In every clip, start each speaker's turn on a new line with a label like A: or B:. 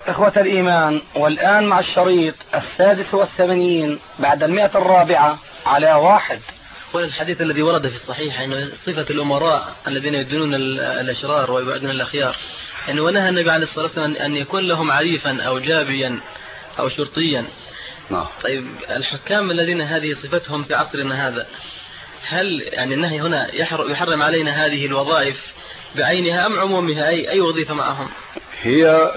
A: إخوة الإيمان، والآن مع الشريط 86 بعد 104 على 1.
B: والحديث الذي ورد في الصحيح أن صفة الأمراء الذين يدينون الأشرار ويبعدون الأخيار، أنه ونهى النبي عليه الصلاة والسلام أن يكون لهم عريفا أو جابيا أو شرطيا. طيب الحكام الذين هذه صفتهم في عصرنا هذا، هل يعني النهي هنا يحرم علينا هذه الوظائف بعينها أم عمومها؟ أي وظيفة معهم؟
C: هي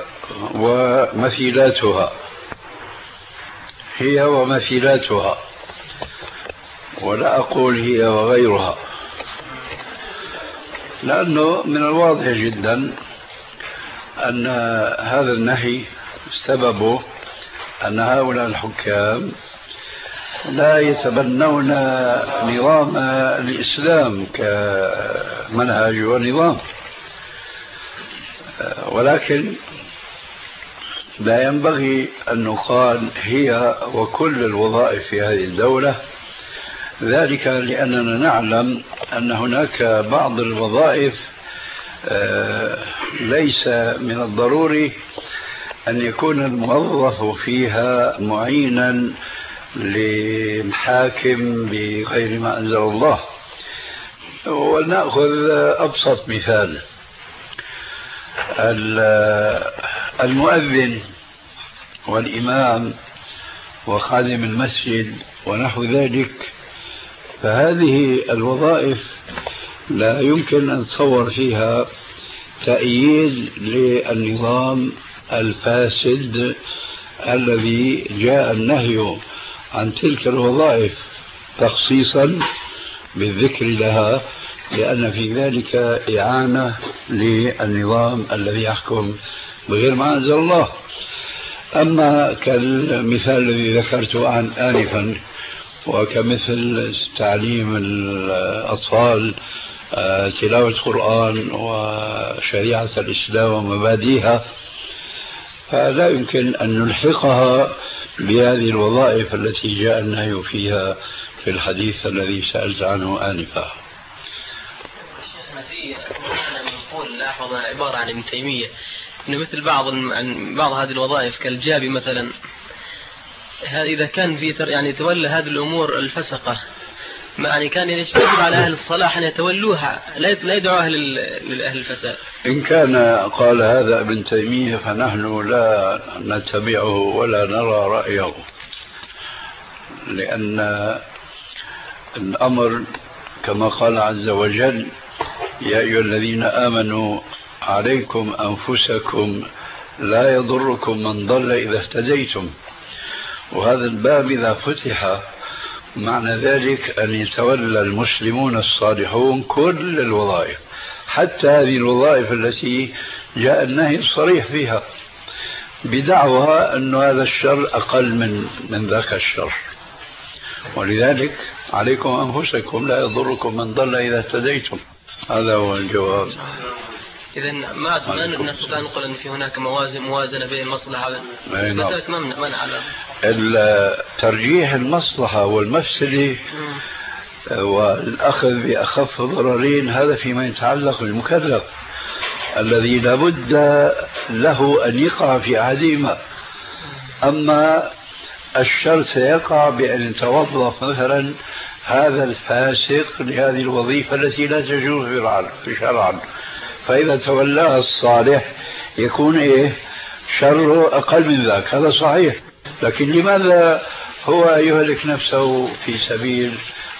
C: ومثيلاتها، ولا أقول هي وغيرها، لأنه من الواضح جدا أن هذا النهي سببه أن هؤلاء الحكام لا يتبنون نظام الإسلام كمنهج ونظام، ولكن لا ينبغي أن نقال هي وكل الوظائف في هذه الدولة، ذلك لأننا نعلم أن هناك بعض الوظائف ليس من الضروري أن يكون الموظف فيها معينا لمحاكم بغير ما أنزل الله. ولنأخذ أبسط مثال، المؤذن والإمام وخادم المسجد ونحو ذلك، فهذه الوظائف لا يمكن أن تصور فيها تأييد للنظام الفاسد الذي جاء النهي عن تلك الوظائف تخصيصا بالذكر لها، لأن في ذلك إعانة للنظام الذي يحكم بغير ما أنزل الله. أما كالمثال الذي ذكرته آنفا، وكمثل تعليم الأطفال تلاوة القرآن وشريعة الإسلام ومبادئها، فلا يمكن أن نلحقها بهذه الوظائف التي جاء النهي فيها في الحديث الذي سألت عنه آنفا.
B: نقول لاحظ عبارة عن ابن تيمية إنه مثل بعض هذه الوظائف كالجابي مثلا، إذا كان في يعني تولى هذه الأمور الفسقة، يعني كان يجب على أهل الصلاح أن يتولوها، لا يدعوها لأهل الفساد.
C: إن كان قال هذا ابن تيمية فنحن لا نتبعه ولا نرى رأيه، لأن الأمر كما قال عز وجل: يا أيها الذين آمنوا عليكم أنفسكم لا يضركم من ضل إذا اهتديتم. وهذا الباب إذا فتح معنى ذلك أن يتولى المسلمون الصالحون كل الوظائف، حتى هذه الوظائف التي جاء النهي الصريح فيها، بدعوى أن هذا الشر أقل من ذاك الشر. ولذلك عليكم أنفسكم لا يضركم من ضل إذا اهتديتم. هذا هو الجواب.
B: إذا ما نستطيع أن نقول أن في هناك موازنة بين المصلحة وذلك ما نعلم.
C: ترجيح المصلحة والمفسدة والأخذ بأخف ضررين، هذا فيما يتعلق بالمكلف الذي لابد له أن يقع في أحدهما. أما الشر سيقع بأن يتوظف مثلا هذا الفاسق لهذه الوظيفة التي لا تجوز في شرعا، فإذا تولاها الصالح يكون شره أقل من ذاك. هذا صحيح، لكن لماذا هو يهلك نفسه في سبيل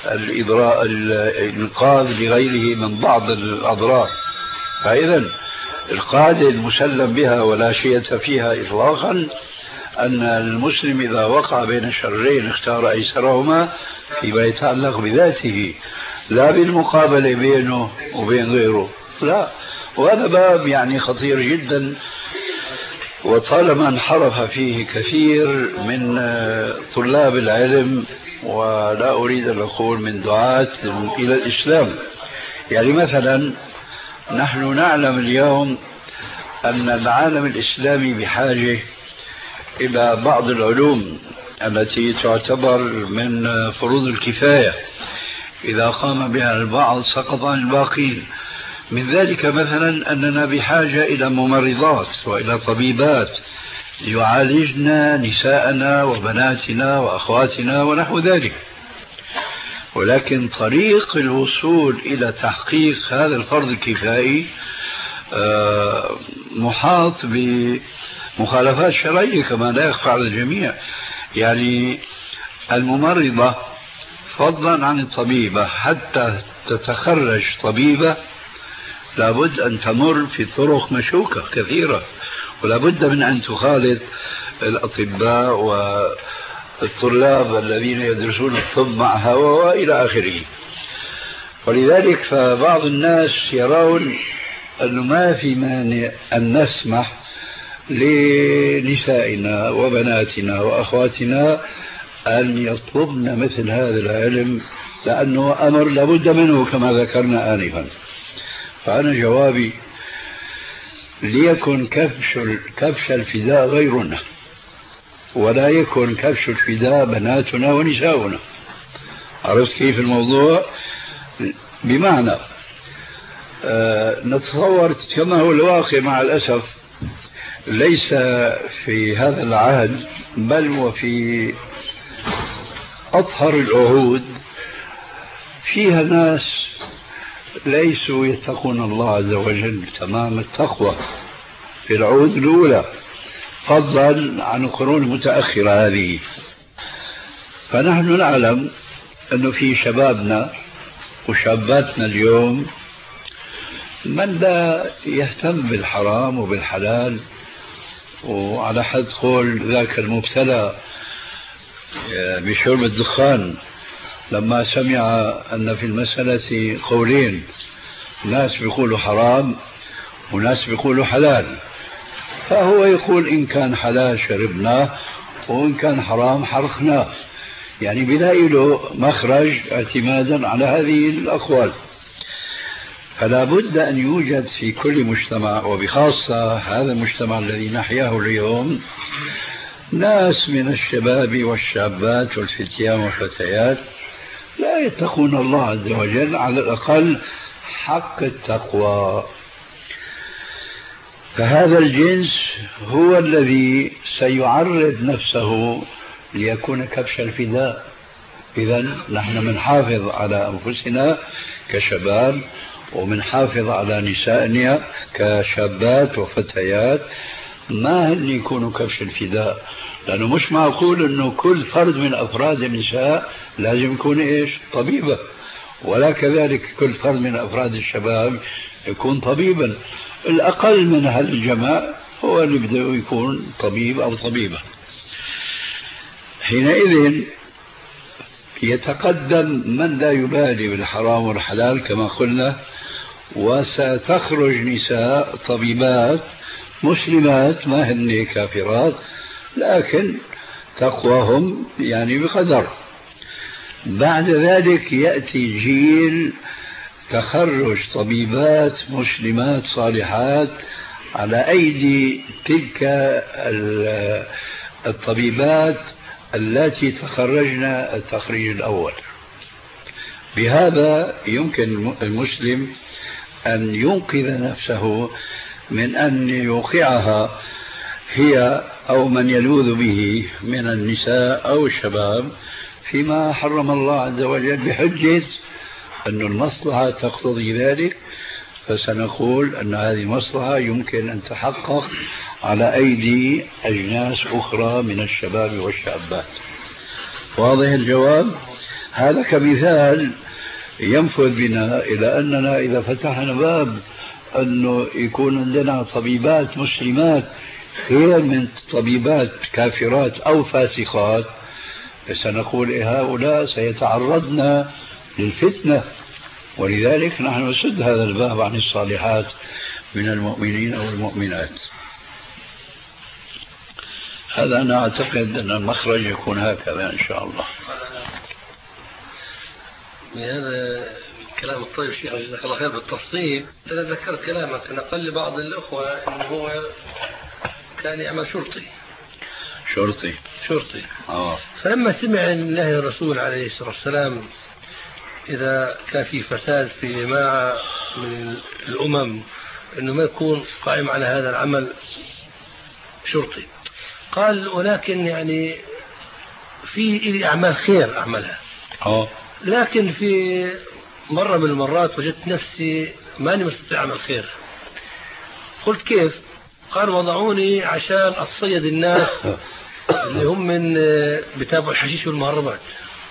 C: الإنقاذ لغيره من بعض الأضرار؟ فإذا القاعدة المسلم بها ولا شيء فيها إطلاقا أن المسلم إذا وقع بين شرين اختار أيسرهما فيما يتعلق بذاته، لا بالمقابلة بينه وبين غيره، لا. وهذا باب يعني خطير جدا، وطالما انحرف فيه كثير من طلاب العلم، ولا أريد أن أقول من دعاة إلى الإسلام. يعني مثلا نحن نعلم اليوم أن العالم الإسلامي بحاجة إلى بعض العلوم التي تعتبر من فروض الكفاية، إذا قام بها البعض سقط عن الباقين. من ذلك مثلا أننا بحاجة إلى ممرضات وإلى طبيبات يعالجن نساءنا وبناتنا وأخواتنا ونحو ذلك. ولكن طريق الوصول إلى تحقيق هذا الفرض الكفائي محاط بمخالفات شرعية كما لا يخفى على الجميع. يعني الممرضة فضلا عن الطبيبة حتى تتخرج طبيبة لابد أن تمر في طرق مشوكة كثيرة، ولابد من أن تخالط الأطباء والطلاب الذين يدرسون الطب معها وإلى آخره. ولذلك فبعض الناس يرون أنه ما في مانع أن نسمح لنسائنا وبناتنا وأخواتنا أن يطلبن مثل هذا العلم، لأنه أمر لابد منه كما ذكرنا آنفا. فأنا جوابي ليكن كبش الفداء غيرنا، ولا يكن كبش الفداء بناتنا ونساؤنا. عرفت كيف الموضوع؟ بمعنى نتصور كما هو الواقع مع الأسف ليس في هذا العهد بل وفي أطهر العهود فيها ناس ليسوا يتقون الله عز وجل تمام التقوى في العهود الأولى فضلا عن القرون المتأخرة هذه. فنحن نعلم أنه في شبابنا وشاباتنا اليوم من لا يهتم بالحرام وبالحلال، وعلى حد قول ذاك المبتلى بشرب الدخان لما سمع أن في المسألة قولين، ناس بيقولوا حرام وناس بيقولوا حلال، فهو يقول إن كان حلال شربناه وإن كان حرام حرقناه، يعني بلاقي له مخرج اعتمادا على هذه الأقوال. فلا بد أن يوجد في كل مجتمع وبخاصة هذا المجتمع الذي نحياه اليوم ناس من الشباب والشابات والفتيان والفتيات لا يتقون الله عز وجل على الأقل حق التقوى. فهذا الجنس هو الذي سيعرض نفسه ليكون كبش الفداء. إذن نحن منحافظ على أنفسنا كشباب ومنحافظ على نسائنا كشابات وفتيات ما هن يكونوا كبش الفداء، لأنه مش معقول أنه كل فرد من أفراد النساء لازم يكون إيش طبيبة، ولا كذلك كل فرد من أفراد الشباب يكون طبيبا. الأقل من هالجماع هو اللي بده يكون طبيب أو طبيبة. حينئذ يتقدم من لا يبالي بالحرام والحلال كما قلنا، وستخرج نساء طبيبات مسلمات ما هن كافرات لكن تقواهم يعني بقدر. بعد ذلك يأتي جيل تخرج طبيبات مسلمات صالحات على أيدي تلك الطبيبات التي تخرجن التخريج الأول. بهذا يمكن المسلم أن ينقذ نفسه من أن يوقعها هي أو من يلوذ به من النساء أو الشباب فيما حرم الله عز وجل بحجة أن المصلحة تقتضي ذلك، فسنقول أن هذه المصلحة يمكن أن تحقق على أيدي أجناس أخرى من الشباب والشابات. واضح الجواب؟ هذا كمثال ينفذ بنا إلى أننا إذا فتحنا باب أنه يكون عندنا طبيبات مسلمات غير من طبيبات كافرات أو فاسقات، سنقول هؤلاء سيتعرضن للفتنة، ولذلك نحن نسد هذا الباب عن الصالحات من المؤمنين والمؤمنات. هذا أنا أعتقد أن المخرج يكون هكذا إن شاء الله.
D: هذا كلام الطيب شيخ جزاك الله خير بالتفصيل. أنا ذكرت كلامك أنا قال لي بعض الأخوة أنه هو كان يعمل شرطي فلما سمع من الله الرسول عليه الصلاة والسلام إذا كان في فساد في جماعة من الأمم أنه ما يكون قائم على هذا العمل شرطي، قال ولكن يعني في لي أعمال خير أعملها، لكن في مرة من المرات وجدت نفسي ماني مستطيع أعمل خير. قلت كيف؟ قال وضعوني عشان أصيد الناس اللي هم من بتابعوا الحشيش والمهربات.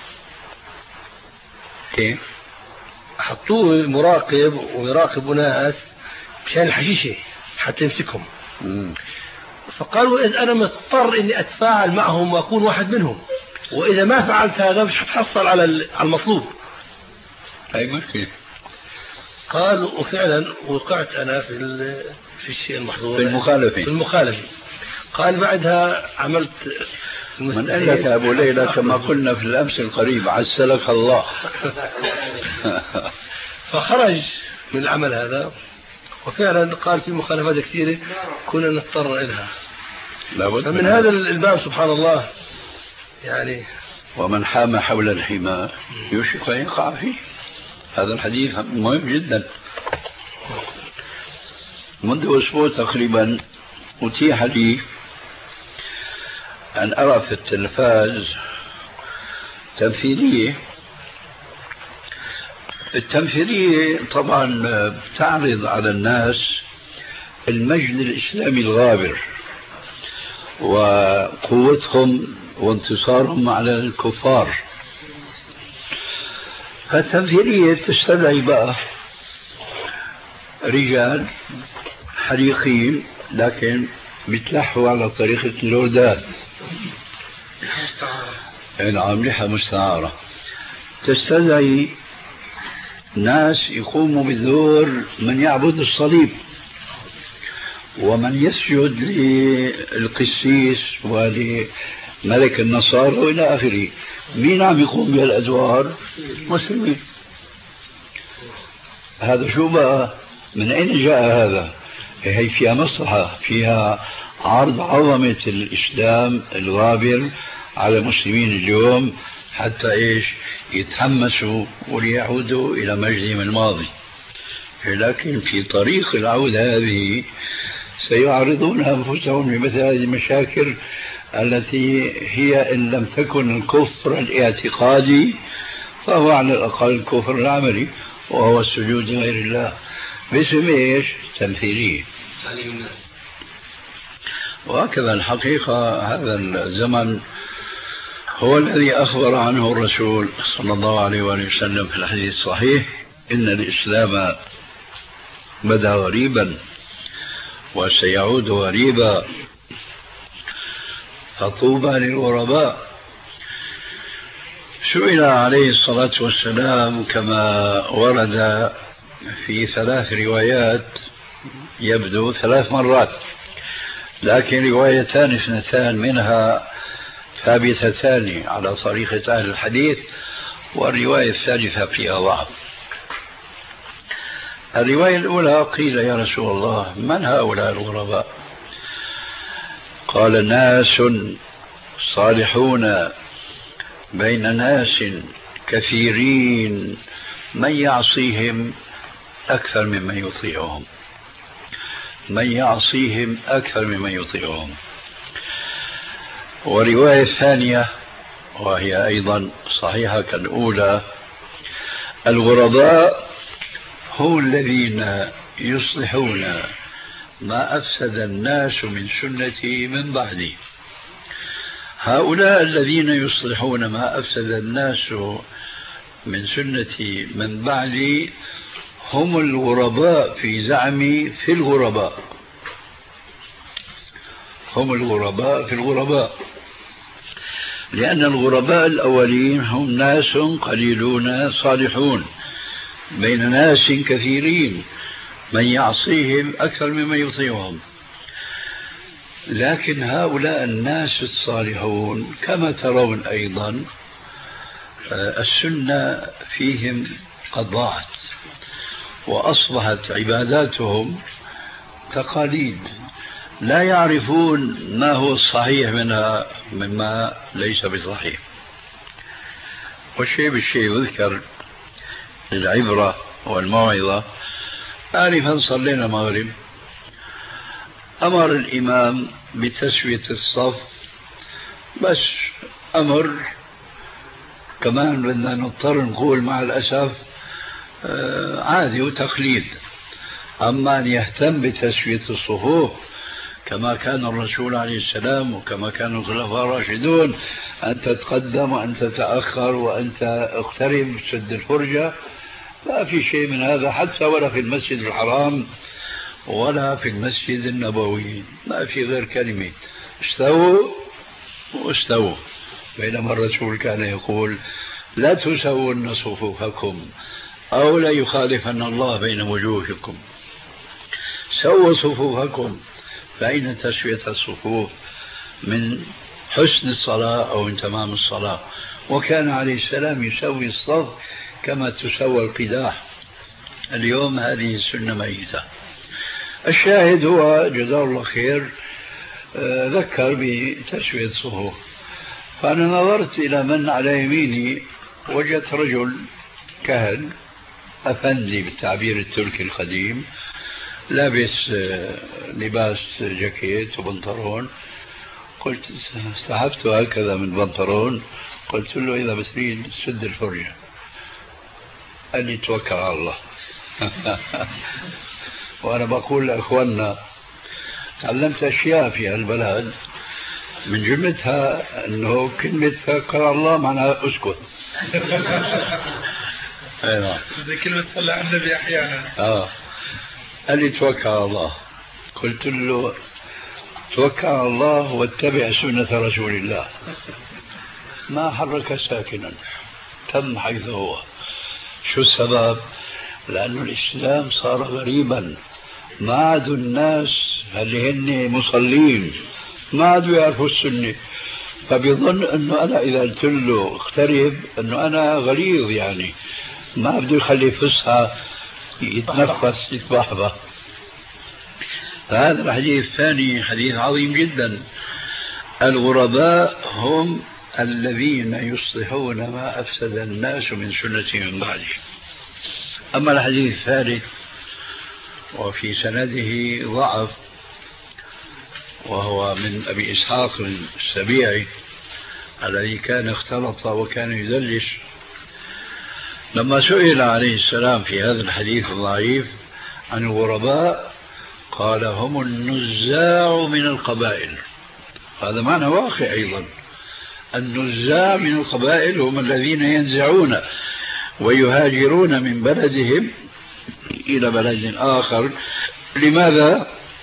C: كيف؟
D: حطوه مراقب ويراقبوا ناس مشان الحشيشة حتى يمسكهم. فقالوا إذا أنا مضطر إني أتفاعل معهم وأكون واحد منهم، وإذا ما فعلت هذا مش هتحصل على المطلوب.
C: أي مشكلة.
D: قال وفعلا وقعت أنا في الشيء المحظور،
C: في المخالفة.
D: قال بعدها عملت
C: من قال لك أبو ليلى كما قلنا في الأمس القريب عسلك الله.
D: فخرج من العمل هذا، وفعلا قال في مخالفات كثيرة كنا نضطر إليها. فمن هذا الباب سبحان الله يعني
C: ومن حام حول الحمى يوشك أن يقع فيه. هذا الحديث مهم جدا. منذ أسبوع تقريبا أتيح لي أن أرى في التلفاز تمثيلية. التمثيلية طبعا تعرض على الناس المجد الإسلامي الغابر وقوتهم وانتصارهم على الكفار. فالتمثيلية تستدعي بقى رجال حريقين لكن بيتلحوا على طريقة اللوردات، نعم لحى مستعارة. تستدعي ناس يقوموا بدور من يعبد الصليب ومن يسجد للقسيس ولملك النصارى وإلى آخره. مين عم يقوم بهالأدوار؟ مسلمين. هذا شو بقى؟ من أين جاء هذا؟ هي فيها مصلحة، فيها عرض عظمة الإسلام الغابر على المسلمين اليوم حتى إيش يتحمسوا وليعودوا إلى مجدهم الماضي. لكن في طريق العودة هذه سيعرضون أنفسهم لمثل هذه المشاكل التي هي إن لم تكن الكفر الاعتقادي فهو على الأقل الكفر العملي، وهو السجود لغير الله باسم إيش؟ تمثيلية. وهكذا الحقيقة هذا الزمن هو الذي أخبر عنه الرسول صلى الله عليه وآله وسلم في الحديث الصحيح: إن الإسلام بدأ غريبا وسيعود غريبا فطوبى للغرباء. سئل عليه الصلاة والسلام كما ورد في 3 روايات، يبدو 3 مرات، لكن روايتان 2 منها ثابتتان على طريقة أهل الحديث، والرواية الثالثة فيها ضعف. الرواية الأولى قيل: يا رسول الله من هؤلاء الغرباء؟ قال: ناس صالحون بين ناس كثيرين من يعصيهم أكثر ممن يطيعهم. من يعصيهم أكثر ممن يطيعهم. ورواية ثانية وهي أيضا صحيحة كالأولى: الغرباء هم الذين يصلحون ما أفسد الناس من سنتي من بعدي. هؤلاء الذين يصلحون ما أفسد الناس من سنتي من بعدي هم الغرباء في زعمي في الغرباء. هم الغرباء في الغرباء، لأن الغرباء الأولين هم ناس قليلون صالحون بين ناس كثيرين من يعصيهم أكثر ممن يطيعهم. لكن هؤلاء الناس الصالحون كما ترون أيضا السنة فيهم قد ضاعت، وأصبحت عباداتهم تقاليد، لا يعرفون ما هو الصحيح منها مما ليس بصحيح. والشيء بالشيء يذكر للعبرة والموعظة. آنفا صلينا مغرب، أمر الإمام بتسوية الصف، بس أمر كمان بدنا نضطر نقول مع الأسف عادي وتقليد. أما أن يهتم بتسوية الصفوف كما كان الرسول عليه السلام وكما كانوا الخلفاء الراشدون، أن تتقدم وأن تتأخر وأن تقترب سد الفرجة، لا في شيء من هذا، حتى ولا في المسجد الحرام ولا في المسجد النبوي، ما في غير كلمة استووا واستووا. بينما الرسول كان يقول لا تسوون صفوفكم أو لا يخالفن الله بين وجوهكم، سووا صفوفكم، فإن تسوية الصفوف من حسن الصلاة أو من تمام الصلاة. وكان عليه السلام يسوي الصف كما تسوى القداح. اليوم هذه السنة ميتة. الشاهد هو جزاه الله خير ذكر بتسوية الصفوف، فأنا نظرت إلى من على يميني وجدت رجل كهل أفندي بالتعبير التركي القديم، لابس لباس جاكيت وبنطلون. قلت سحبت هكذا من بنطلون، قلت له إذا بتريد سد الفرجة. قال لي توكل على الله. وأنا بقول لأخواننا تعلمت أشياء في هالبلد، من جملتها أنه كلمة توكل على الله معناها أسكت.
D: زي كلمة صلى على النبي أحيانا.
C: قال لي توكل على الله. قلت له توكل على الله واتبع سنة رسول الله. ما حرك ساكنا، تم حيث هو. شو السبب؟ لأن الإسلام صار غريبا، ما عادوا الناس اللي هن مصلين ما عادوا يعرفوا السنة، فبيظن أنه أنا إذا قلت له اقترب أنه أنا غليظ، يعني ما بده يخلي فسحة يتنفس يتبحبح. فهذا الحديث الثاني حديث عظيم جدا. الغرباء هم الذين يصلحون ما أفسد الناس من سنة من بعده. أما الحديث الثالث وفي سنده ضعف، وهو من أبي إسحاق السبيعي الذي كان اختلط وكان يدلس. لما سئل عليه السلام في هذا الحديث الضعيف عن الغرباء قال هم النزاع من القبائل. هذا معنى واقع أيضا. النزاع من القبائل هم الذين ينزعون ويهاجرون من بلدهم إلى بلد آخر. لماذا؟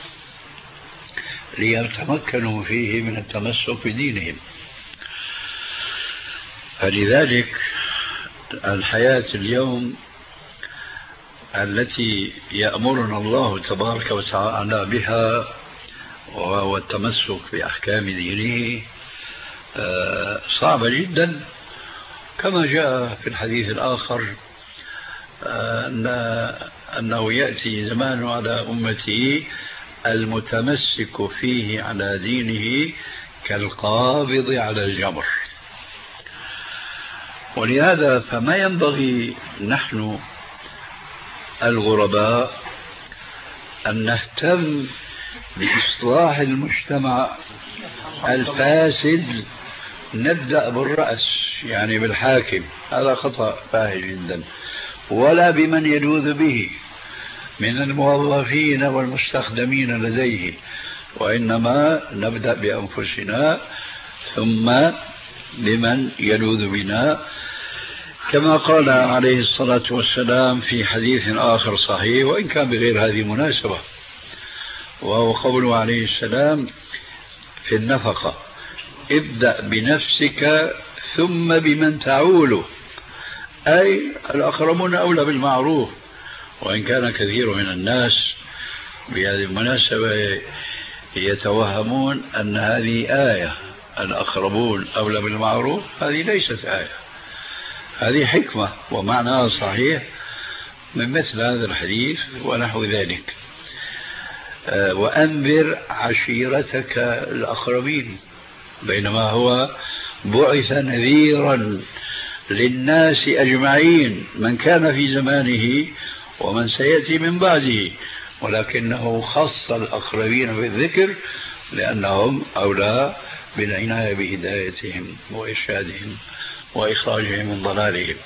C: ليتمكنوا فيه من التمسك بدينهم. فلذلك الحياة اليوم التي يأمرنا الله تبارك وتعالى بها وهو التمسك بأحكام دينه صعبة جدا، كما جاء في الحديث الآخر أنه يأتي زمان على أمته المتمسك فيه على دينه كالقابض على الجمر. ولهذا فما ينبغي نحن الغرباء أن نهتم بإصلاح المجتمع الفاسد، نبدأ بالرأس يعني بالحاكم، هذا خطأ فاحش جدا، ولا بمن يلوذ به من الموظفين والمستخدمين لديه، وإنما نبدأ بأنفسنا ثم بمن يلوذ بنا، كما قال عليه الصلاة والسلام في حديث آخر صحيح وإن كان بغير هذه المناسبة، وهو قوله عليه السلام في النفقة: ابدأ بنفسك ثم بمن تعول، أي الأقربون أولى بالمعروف. وإن كان كثير من الناس بهذه المناسبة يتوهمون أن هذه آية، الأقربون أولى بالمعروف، هذه ليست آية، هذه حكمة ومعناها صحيح من مثل هذا الحديث ونحو ذلك. وأنذر عشيرتك الأقربين، بينما هو بعث نذيرا للناس أجمعين، من كان في زمانه ومن سيأتي من بعده، ولكنه خص الأقربين بالذكر لأنهم أولى بالعناية بهدايتهم وإرشادهم وإخراجهم من ضلالهم.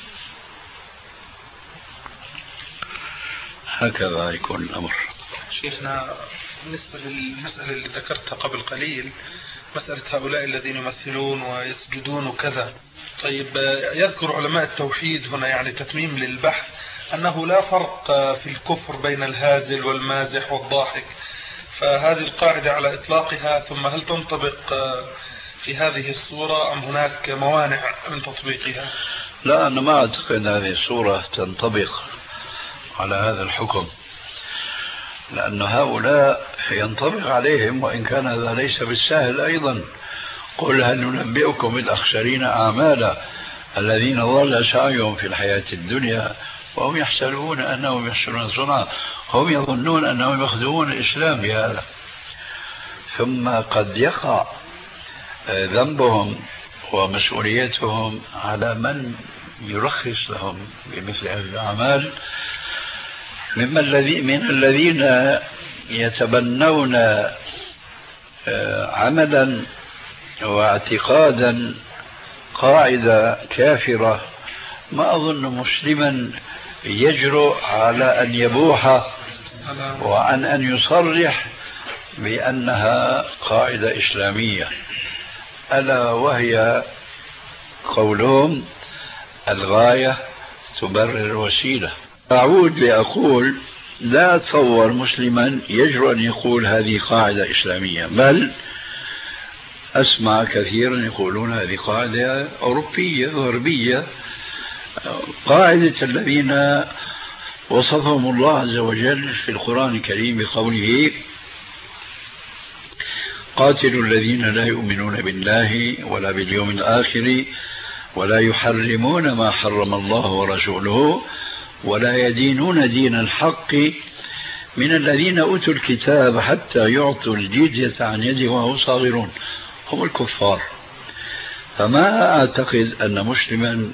C: هكذا يكون الأمر.
E: شيخنا، بالنسبة للمسألة اللي ذكرتها قبل قليل، مسألة هؤلاء الذين يمثلون ويسجدون وكذا، طيب يذكر علماء التوحيد هنا يعني تتميم للبحث أنه لا فرق في الكفر بين الهازل والمازح والضاحك، فهذه القاعدة على إطلاقها، ثم هل تنطبق في هذه الصورة أم هناك موانع من تطبيقها؟
C: لا، أنا ما أعتقد هذه الصورة تنطبق على هذا الحكم، لأن هؤلاء ينطبق عليهم وإن كان هذا ليس بالسهل أيضا. قل هل ننبئكم بالأخسرين أعمالا الذين ضل سعيهم في الحياة الدنيا وهم يحسبون أنهم يحسنون صنعا. هم يظنون أنهم يخدمون الإسلام بهذا، ثم قد يقع ذنبهم ومسؤوليتهم على من يرخص لهم بمثل هذه الأعمال من الذين يتبنون عملا واعتقادا قاعدة كافرة. ما أظن مسلما يجرؤ على أن يبوح وعن أن يصرح بأنها قاعدة إسلامية، ألا وهي قولهم الغاية تبرر الوسيلة. أعود لأقول لا أتصور مسلما يجرؤ أن يقول هذه قاعدة إسلامية، بل أسمع كثيرا يقولون هذه قاعدة أوروبية غربية، قاعدة الذين وصفهم الله عز وجل في القرآن الكريم بقوله قاتلوا الذين لا يؤمنون بالله ولا باليوم الآخر ولا يحرمون ما حرم الله ورسوله ولا يدينون دين الحق من الذين أوتوا الكتاب حتى يعطوا الجزية عن يد وهم صاغرون. هم الكفار. فما أعتقد أن مسلما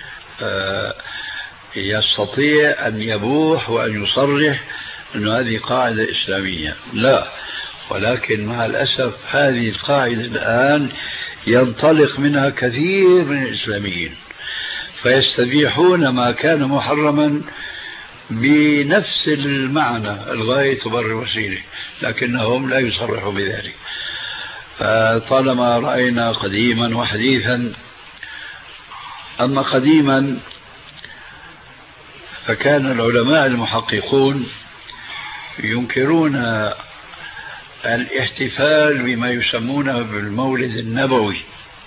C: يستطيع أن يبوح وأن يصرح أن هذه قاعدة إسلامية، لا. ولكن مع الأسف هذه القاعدة الآن ينطلق منها كثير من الإسلاميين فيستبيحون ما كان محرما بنفس المعنى، الغاية تبرر الوسيلة، لكنهم لا يصرحوا بذلك. فطالما رأينا قديما وحديثا، أما قديما فكان العلماء المحققون ينكرون الاحتفال بما يسمونه بالمولد النبوي،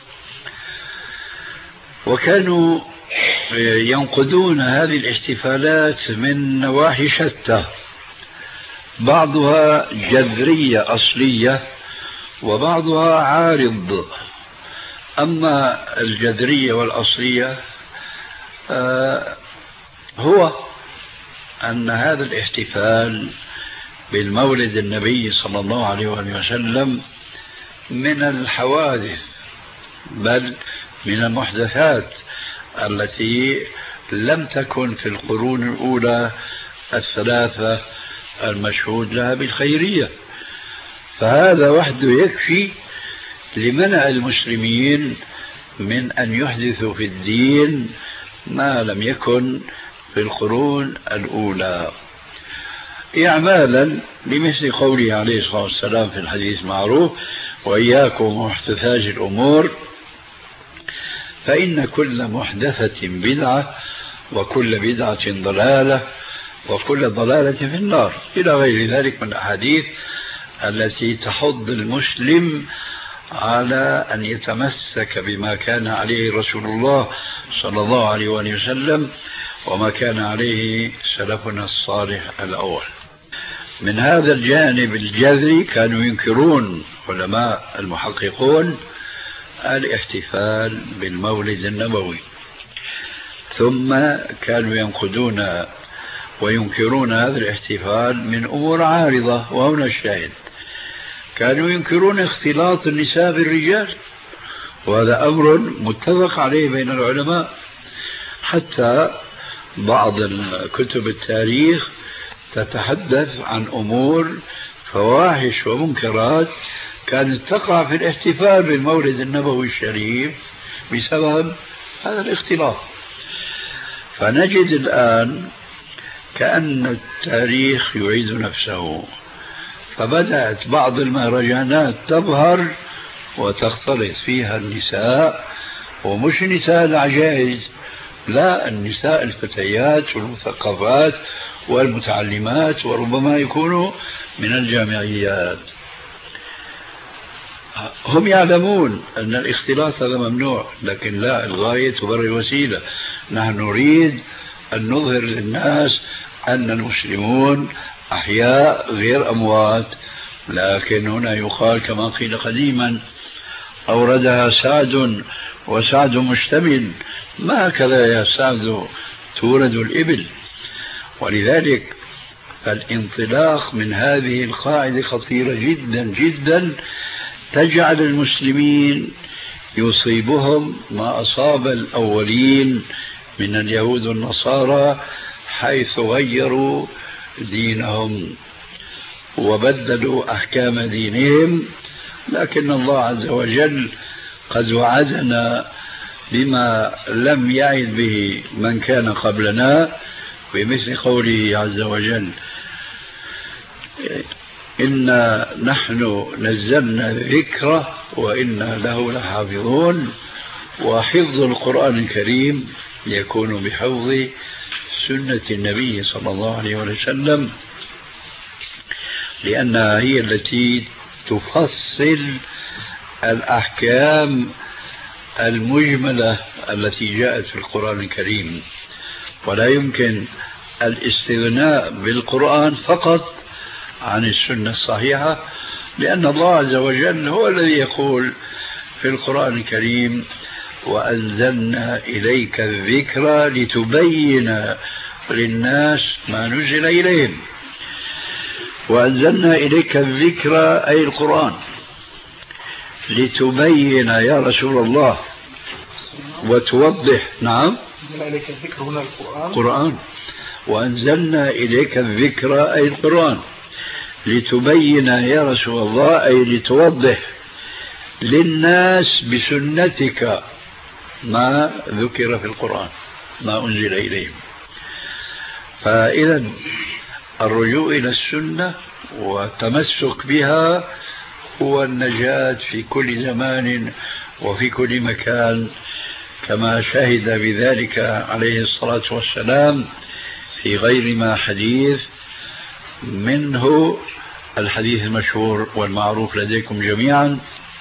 C: وكانوا ينقدون هذه الاحتفالات من نواحي شتى، بعضها جذرية أصلية وبعضها عارض. أما الجذرية والأصلية هو أن هذا الاحتفال بالمولد النبي صلى الله عليه وسلم من الحوادث بل من المحدثات التي لم تكن في القرون الأولى الثلاثة المشهود لها بالخيرية. فهذا وحده يكفي لمنع المسلمين من أن يحدثوا في الدين ما لم يكن في القرون الأولى، إعمالا لمثل قوله عليه الصلاة والسلام في الحديث المعروف وإياكم محدثات الأمور فإن كل محدثة بدعة وكل بدعة ضلالة وكل ضلالة في النار، إلى غير ذلك من الأحاديث التي تحض المسلم على أن يتمسك بما كان عليه رسول الله صلى الله عليه وسلم وما كان عليه سلفنا الصالح الأول. من هذا الجانب الجذري كانوا ينكرون علماء المحققون الاحتفال بالمولد النبوي، ثم كانوا ينقدون وينكرون هذا الاحتفال من أمور عارضة. وهنا الشاهد، كانوا ينكرون اختلاط النساء بالرجال، وهذا أمر متفق عليه بين العلماء، حتى بعض كتب التاريخ تتحدث عن أمور فواحش ومنكرات كانت تقع في الاحتفال بالمولد النبوي الشريف بسبب هذا الاختلاط. فنجد الآن كأن التاريخ يعيد نفسه، فبدأت بعض المهرجانات تظهر وتختلط فيها النساء، ومش نساء العجائز، لا، النساء الفتيات والمثقفات والمتعلمات، وربما يكونوا من الجامعيات. هم يعلمون أن الاختلاط هذا ممنوع، لكن لا، الغاية تبرر الوسيلة. نحن نريد أن نظهر للناس أن المسلمون أحياء غير أموات. لكن هنا يقال كما قيل قديما: أوردها سعد وسعد مشتمل، ما هكذا يا سعد تورد الإبل. ولذلك الانطلاق من هذه القاعدة خطيرة جدا جدا، تجعل المسلمين يصيبهم ما أصاب الأولين من اليهود والنصارى، حيث غيروا دينهم وبدلوا أحكام دينهم. لكن الله عز وجل قد وعدنا بما لم يعد به من كان قبلنا، بمثل قوله عز وجل: إنا نحن نزلنا الذكر وإنا له لحافظون. وحفظ القرآن الكريم يكون بحفظ سنة النبي صلى الله عليه وسلم، لأنها هي التي تفصل الأحكام المجملة التي جاءت في القرآن الكريم. ولا يمكن الاستغناء بالقرآن فقط عن السنة الصحيحة، لأن الله عز وجل هو الذي يقول في القرآن الكريم: وأنزلنا إليك الذكر لتبين للناس ما نزل إليهم. وأنزلنا إليك الذكر أي القرآن لتبين يا رسول الله وتوضح. نعم،
E: إليك الذكر هنا
C: القرآن. وأنزلنا إليك الذكر أي القرآن لتبين يا رسول الله أي لتوضح للناس بسنتك ما ذكر في القرآن، ما أنزل إليهم. فإذا الرجوع إلى السنة والتمسك بها هو النجاة في كل زمان وفي كل مكان، كما شهد بذلك عليه الصلاة والسلام في غير ما حديث، منه الحديث المشهور والمعروف لديكم جميعا: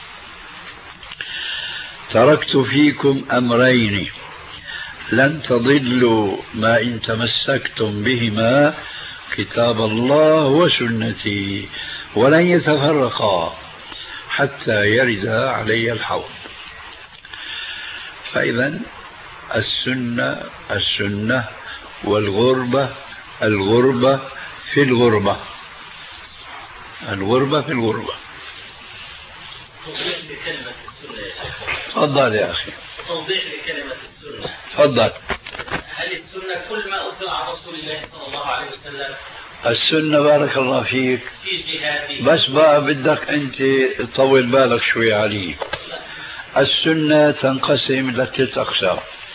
C: تركت فيكم أمرين لن تضلوا ما إن تمسكتم بهما، كتاب الله وسنتي، ولن يتفرقا حتى يرد علي الحوض. فإذا السنة والغربة، الغربة في الغربة.
B: توضيح لكلمة السنة يا شيخ.
C: تفضل يا أخي.
B: توضيح لكلمة السنة.
C: تفضل.
B: هل السنة كل ما أثر عن رسول الله صلى الله عليه وسلم؟
C: السنة بارك الله فيك
B: في جهاده.
C: بس بقى بدك أنت تطول بالك شوي عليه. السنة تنقسم إلى 3 أقسام: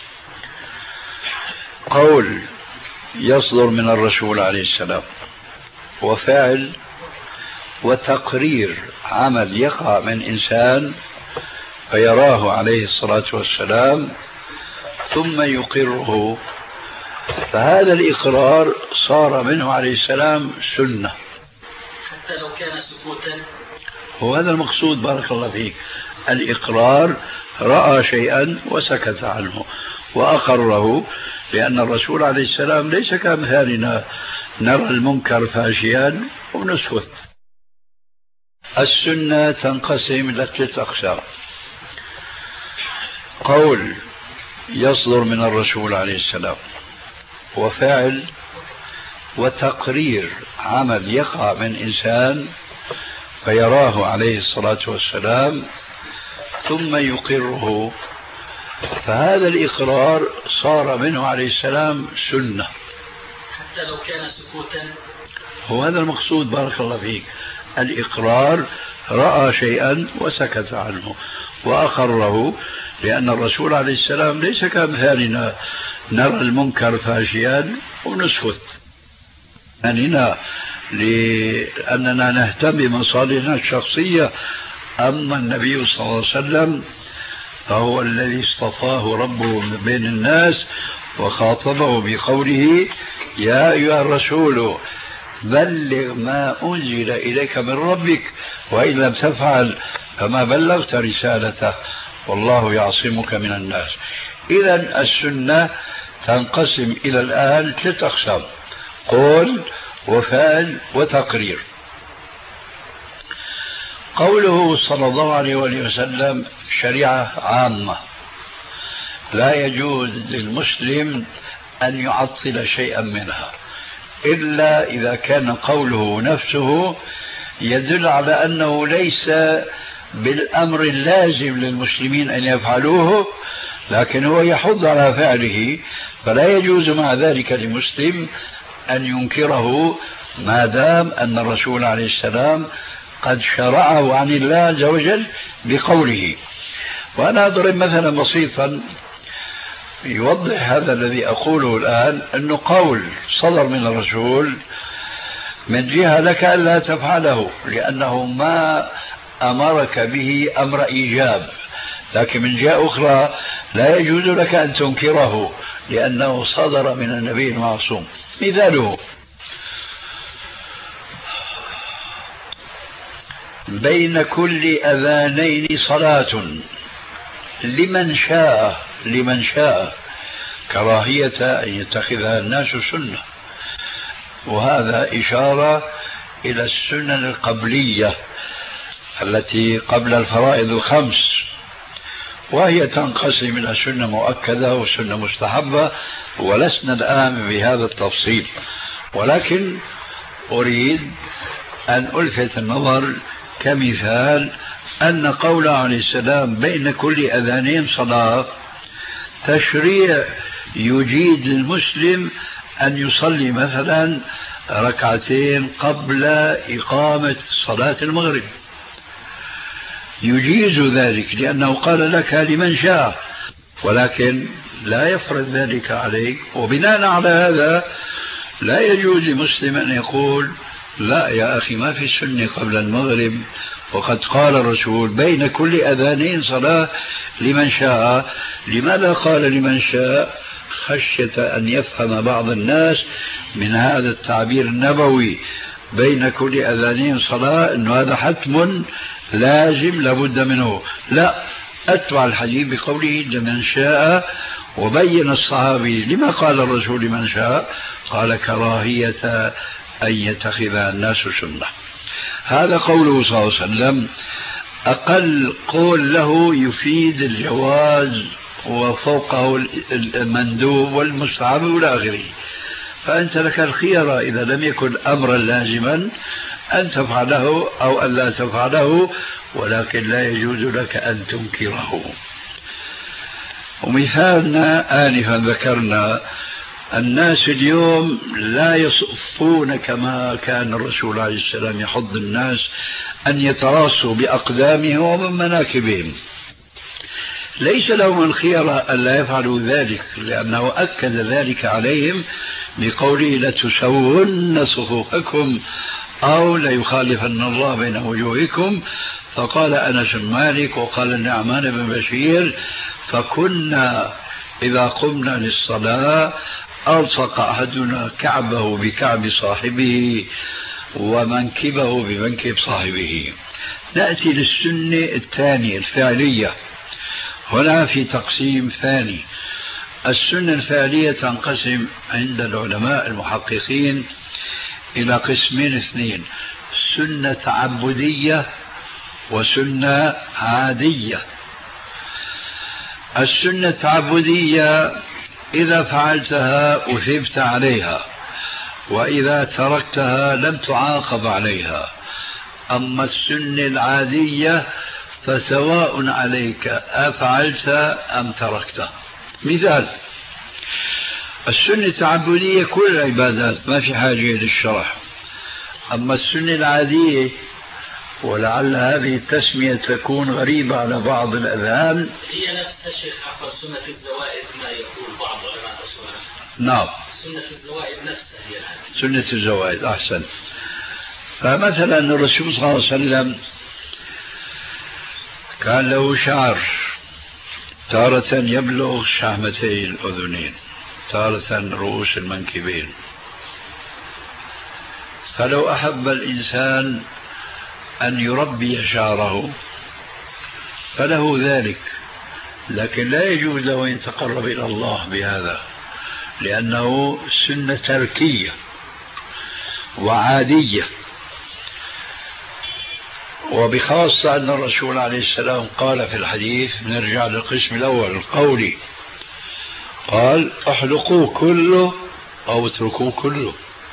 C: قول يصدر من الرسول عليه السلام، وفعل، وتقرير عمل يقع من إنسان فيراه عليه الصلاة والسلام ثم يقره، فهذا الإقرار صار منه عليه السلام سنة
B: حتى لو كان سكوتا.
C: وهذا المقصود بارك الله فيك. الإقرار رأى شيئا وسكت عنه وأقره، لأن الرسول عليه السلام ليس كأمثالنا نرى المنكر فاشيا ونسكت. السنة تنقسم إلى 3 أقسام: قول يصدر من الرسول عليه السلام، وفعل، وتقرير عمل يقع من إنسان فيراه عليه الصلاة والسلام ثم يقره، فهذا الإقرار صار منه عليه السلام سنة
B: حتى لو كان سكوتا.
C: هو هذا المقصود. بارك الله فيك. الإقرار رأى شيئا وسكت عنه وأقره، لأن الرسول عليه السلام ليس كأمثالنا نرى المنكر فاشيا ونسكت، أننا لأننا نهتم بمصالحنا الشخصية. أما النبي صلى الله عليه وسلم فهو الذي اصطفاه ربه من بين الناس وخاطبه بقوله: يا أيها الرسول بلغ ما أنزل إليك من ربك وإن لم تفعل فما بلغت رسالته والله يعصمك من الناس. إذا السنة تنقسم إلى الآن 3 أقسام: قول وفعل وتقرير. قوله صلى الله عليه وسلم شريعة عامة، لا يجوز للمسلم أن يعطل شيئا منها إلا إذا كان قوله نفسه يدل على أنه ليس بالأمر اللازم للمسلمين أن يفعلوه، لكن هو يحض على فعله، فلا يجوز مع ذلك لمسلم أن ينكره ما دام أن الرسول عليه السلام قد شرعه عن الله عز وجل بقوله. وأنا أضرب مثلا بسيطا يوضح هذا الذي أقوله الآن، أنه قول صدر من الرسول من جهة لك ألا تفعله لأنه ما أمرك به أمر إيجاب، لكن من جهة أخرى لا يجوز لك أن تنكره لأنه صدر من النبي المعصوم. مثاله: بين كل أذانين صلاة لمن شاء كراهية أن يتخذها الناس سنة. وهذا إشارة إلى السنن القبلية التي قبل الفرائض ال5، وهي تنقسم إلى سنة مؤكدة وسنة مستحبة، ولسنا الآن بهذا التفصيل، ولكن أريد أن ألفت النظر كمثال أن قول عليه السلام بين كل أذانين صلاة تشريع يجيد للمسلم أن يصلي مثلا 2 ركعتين قبل إقامة صلاة المغرب، يجيز ذلك لأنه قال لك لمن شاء، ولكن لا يفرض ذلك عليك. وبناء على هذا لا يجوز لمسلم أن يقول: لا يا أخي، ما في سنة قبل المغرب، وقد قال الرسول بين كل أذانين صلاة لمن شاء. لماذا قال لمن شاء؟ خشية أن يفهم بعض الناس من هذا التعبير النبوي بين كل أذانين صلاة أنه هذا حتم لازم لابد منه. لا، أتبع الحديث بقوله لمن شاء، وبين الصحابي لما قال الرسول لمن شاء، قال كراهية أن يتخذ الناس سنة. هذا قوله صلى الله عليه وسلم. أقل قول له يفيد الجواز وفوقه المندوب والمستحب إلى آخره، فأنت لك الخيار إذا لم يكن أمرا لازما أن تفعله أو أن لا تفعله، ولكن لا يجوز لك أن تنكره. ومثالنا آنفا ذكرنا الناس اليوم لا يصفون كما كان الرسول عليه السلام يحض الناس أن يتراصوا بأقدامهم ومن مناكبهم. ليس لهم الخيار أن لا يفعلوا ذلك، لأنه أكد ذلك عليهم بقوله لتسون صفوفكم أو ليخالفن الله بين وجوهكم. فقال أنس بن مالك وقال النعمان بن بشير: فكنا إذا قمنا للصلاة ألصق أحدنا كعبه بكعب صاحبه ومنكبه بمنكب صاحبه. نأتي للسنة الثانية الفعلية. هنا في تقسيم ثاني. السنة الفعلية تنقسم عند العلماء المحققين إلى قسمين 2: سنة تعبدية وسنة عادية. السنة التعبدية إذا فعلتها أثبت عليها، وإذا تركتها لم تعاقب عليها. أما السنة العادية فسواء عليك أفعلت أم تركت. مثال: السنة التعبدية كل العبادات ما في حاجة للشرح، أما السنة العادية، ولعل هذه التسمية تكون غريبة على بعض الأذهان،
B: هي نفس الشيء عفوا سنة الزوائد ما يقول بعض علماء السنة.
C: نعم،
B: سنة الزوائد نفسها هي
C: سنة الزوائد. أحسن. فمثلا الرسول صلى الله عليه وسلم كان له شعر تارة يبلغ شحمتي الأذنين، تارة رؤوس المنكبين. فلو أحب الإنسان أن يربي شعره فله ذلك، لكن لا يجوز له أن يتقرب إلى الله بهذا، لأنه سنة تركية وعادية. وبخاصة أن الرسول عليه السلام قال في الحديث، نرجع للقسم الأول القولي، قال احلقوا كله أو اتركوا كله.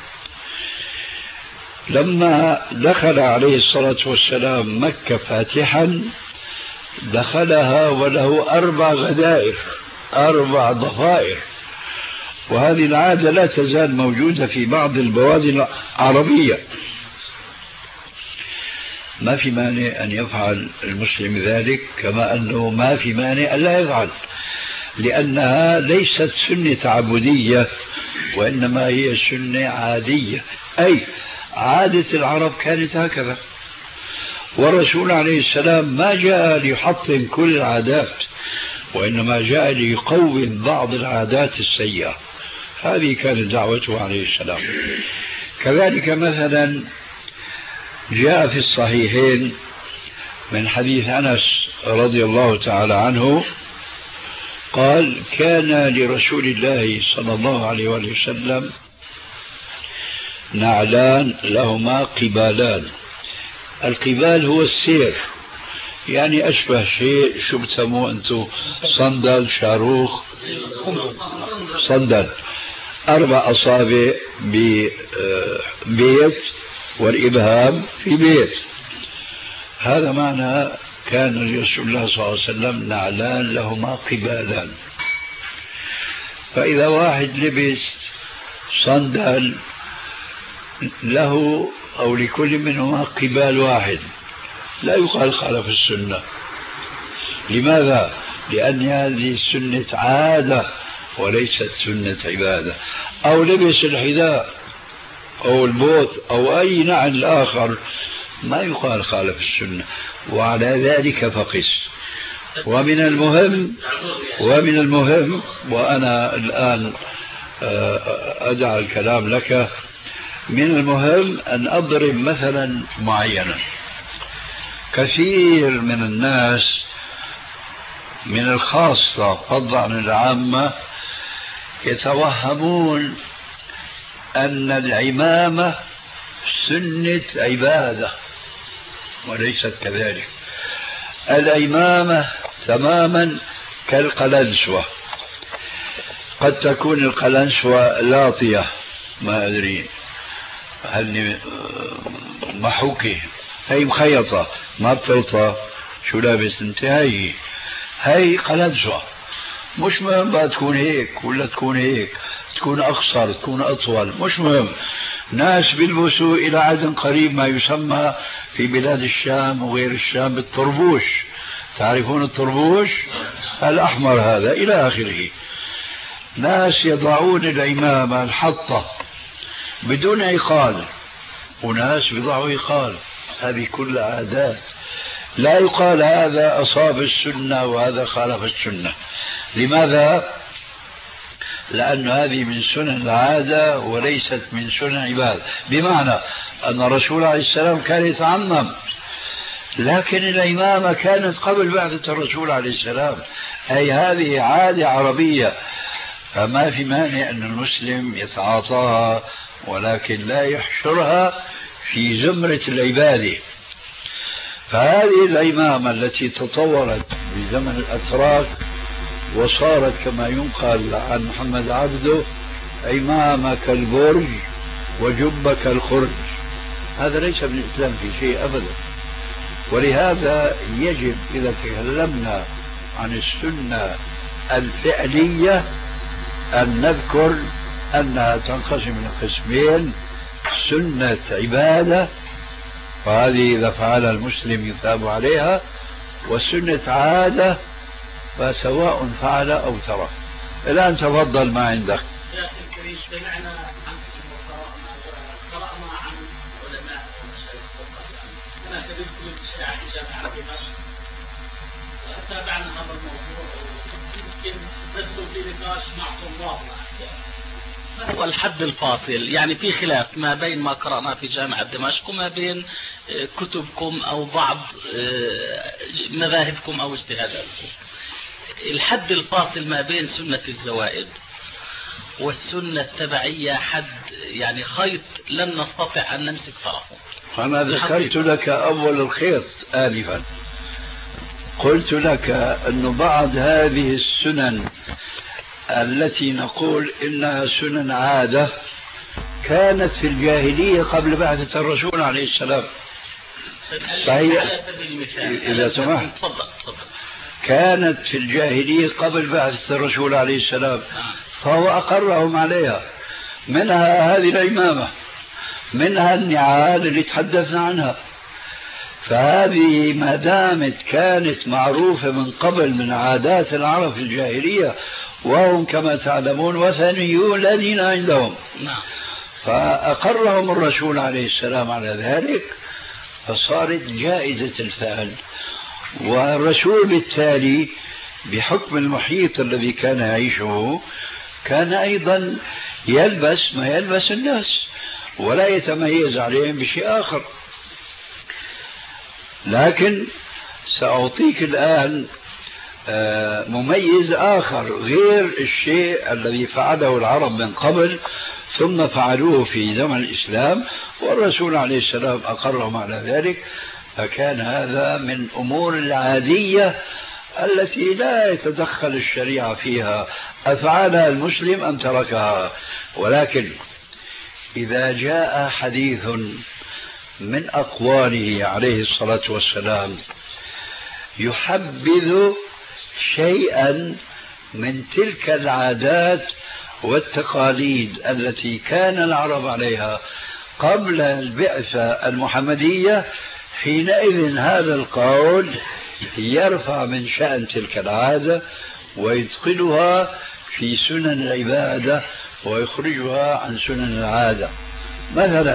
C: لما دخل عليه الصلاة والسلام مكة فاتحا، دخلها وله 4 غدائر، 4 ضفائر، وهذه العادة لا تزال موجودة في بعض البوادي العربية. ما في مانع أن يفعل المسلم ذلك، كما أنه ما في مانع أن لا يفعل، لأنها ليست سنة تعبدية، وإنما هي سنة عادية، أي عادة العرب كانت هكذا. والرسول عليه السلام ما جاء ليحطم كل العادات، وإنما جاء ليقوم بعض العادات السيئة. هذه كانت دعوته عليه السلام. كذلك مثلا جاء في الصحيحين من حديث أنس رضي الله تعالى عنه قال: كان لرسول الله صلى الله عليه وسلم نعلان لهما قبالان. القبال هو السير، يعني أشبه شيء، شو بتسموه أنتم؟ صندل، شاروخ، صندل، 4 أصابع ببيت والإبهام في بيت. هذا معنى كان لرسول الله صلى الله عليه وسلم نعلان لهما قبالان. فإذا واحد لبس صندل له أو لكل منهما قبال واحد لا يقال خالف السنة. لماذا؟ لأن هذه سنة عادة وليست سنة عبادة. أو لبس الحذاء أو البوت أو أي نعل آخر ما يقال خالف السنة، وعلى ذلك فقس. ومن المهم وأنا الآن أدع الكلام لك، من المهم أن أضرب مثلا معينا. كثير من الناس من الخاصة فضلا عن العامة يتوهمون أن العمامة سنة عبادة، وليست كذلك. العمامة تماما كالقلنسوة. قد تكون القلنسوة لاطية، ما أدري هل محوكة، هي مخيطة ما بتلطى، شو لابس انت؟ هي قلنسوة. مش مهم بقى تكون هيك ولا تكون هيك، تكون أقصر تكون أطول، مش مهم. ناس بيلبسوا إلى عدن قريب ما يسمى في بلاد الشام وغير الشام بالطربوش. تعرفون الطربوش الأحمر هذا إلى آخره. ناس يضعون العمامة الحطة بدون عقال، وناس بيضعوا عقال. هذه كل عادات، لا يقال هذا أصاب السنة وهذا خالف السنة. لماذا؟ لأن هذه من سنن العادة وليست من سنن عبادة. بمعنى أن الرسول عليه السلام كان يتعمم، لكن العمامة كانت قبل بعثة الرسول عليه السلام، أي هذه عادة عربية، فما في مانع أن المسلم يتعاطاها، ولكن لا يحشرها في زمرة العبادة. فهذه العمامة التي تطورت بزمن الأتراك وصارت كما ينقل عن محمد عبده عمامة كالبرج وجبة كالخرج، هذا ليس من الإسلام في شيء أبدا. ولهذا يجب إذا تكلمنا عن السنة الفعلية أن نذكر أنها تنقسم إلى قسمين: سنة عبادة فهذه إذا فعلها المسلم يثاب عليها، وسنة عادة فسواء فعل أو ترك. الآن تفضل ما عندك.
A: يا أخي الكريم سمعنا عن قرأنا عن علماء ومشايخ أنا كبير كل الشيعة في جامعة دمشق تابعنا هذا الموضوع يمكن بدوا في نقاش مع طلابنا. ما هو الحد الفاصل؟ يعني في خلاف ما بين ما قرأنا في جامعة دمشق وما بين كتبكم أو بعض مذاهبكم أو اجتهاداتكم. الحد الفاصل ما بين سنة الزوائد والسنة التبعية حد يعني خيط لن نستطيع أن نمسك طرفه.
C: أنا ذكرت لك أول الخيط آنفا، قلت لك أن بعض هذه السنن التي نقول إنها سنن عادة كانت في الجاهلية قبل بعثة الرسول عليه السلام. فهي إذا سمحت كانت في الجاهلية قبل بعثة الرسول عليه السلام، فهو أقرهم عليها. منها هذه العمامة، منها النعال اللي تحدثنا عنها. فهذه ما دامت كانت معروفة من قبل من عادات العرب في الجاهلية، وهم كما تعلمون وثنيون لا دين عندهم، فأقرهم الرسول عليه السلام على ذلك، فصارت جائزة الفعل. والرسول بالتالي بحكم المحيط الذي كان يعيشه كان أيضا يلبس ما يلبس الناس ولا يتميز عليهم بشيء آخر. لكن سأعطيك الآن مميز آخر غير الشيء الذي فعله العرب من قبل ثم فعلوه في زمن الإسلام والرسول عليه السلام أقرهم على ذلك. فكان هذا من أمور العادية التي لا يتدخل الشريعة فيها، أفعلها المسلم أم تركها. ولكن إذا جاء حديث من أقواله عليه الصلاة والسلام يحبذ شيئا من تلك العادات والتقاليد التي كان العرب عليها قبل البعثة المحمدية، حينئذ هذا القول يرفع من شأن تلك العادة ويدخلها في سنن العبادة ويخرجها عن سنن العادة. مثلا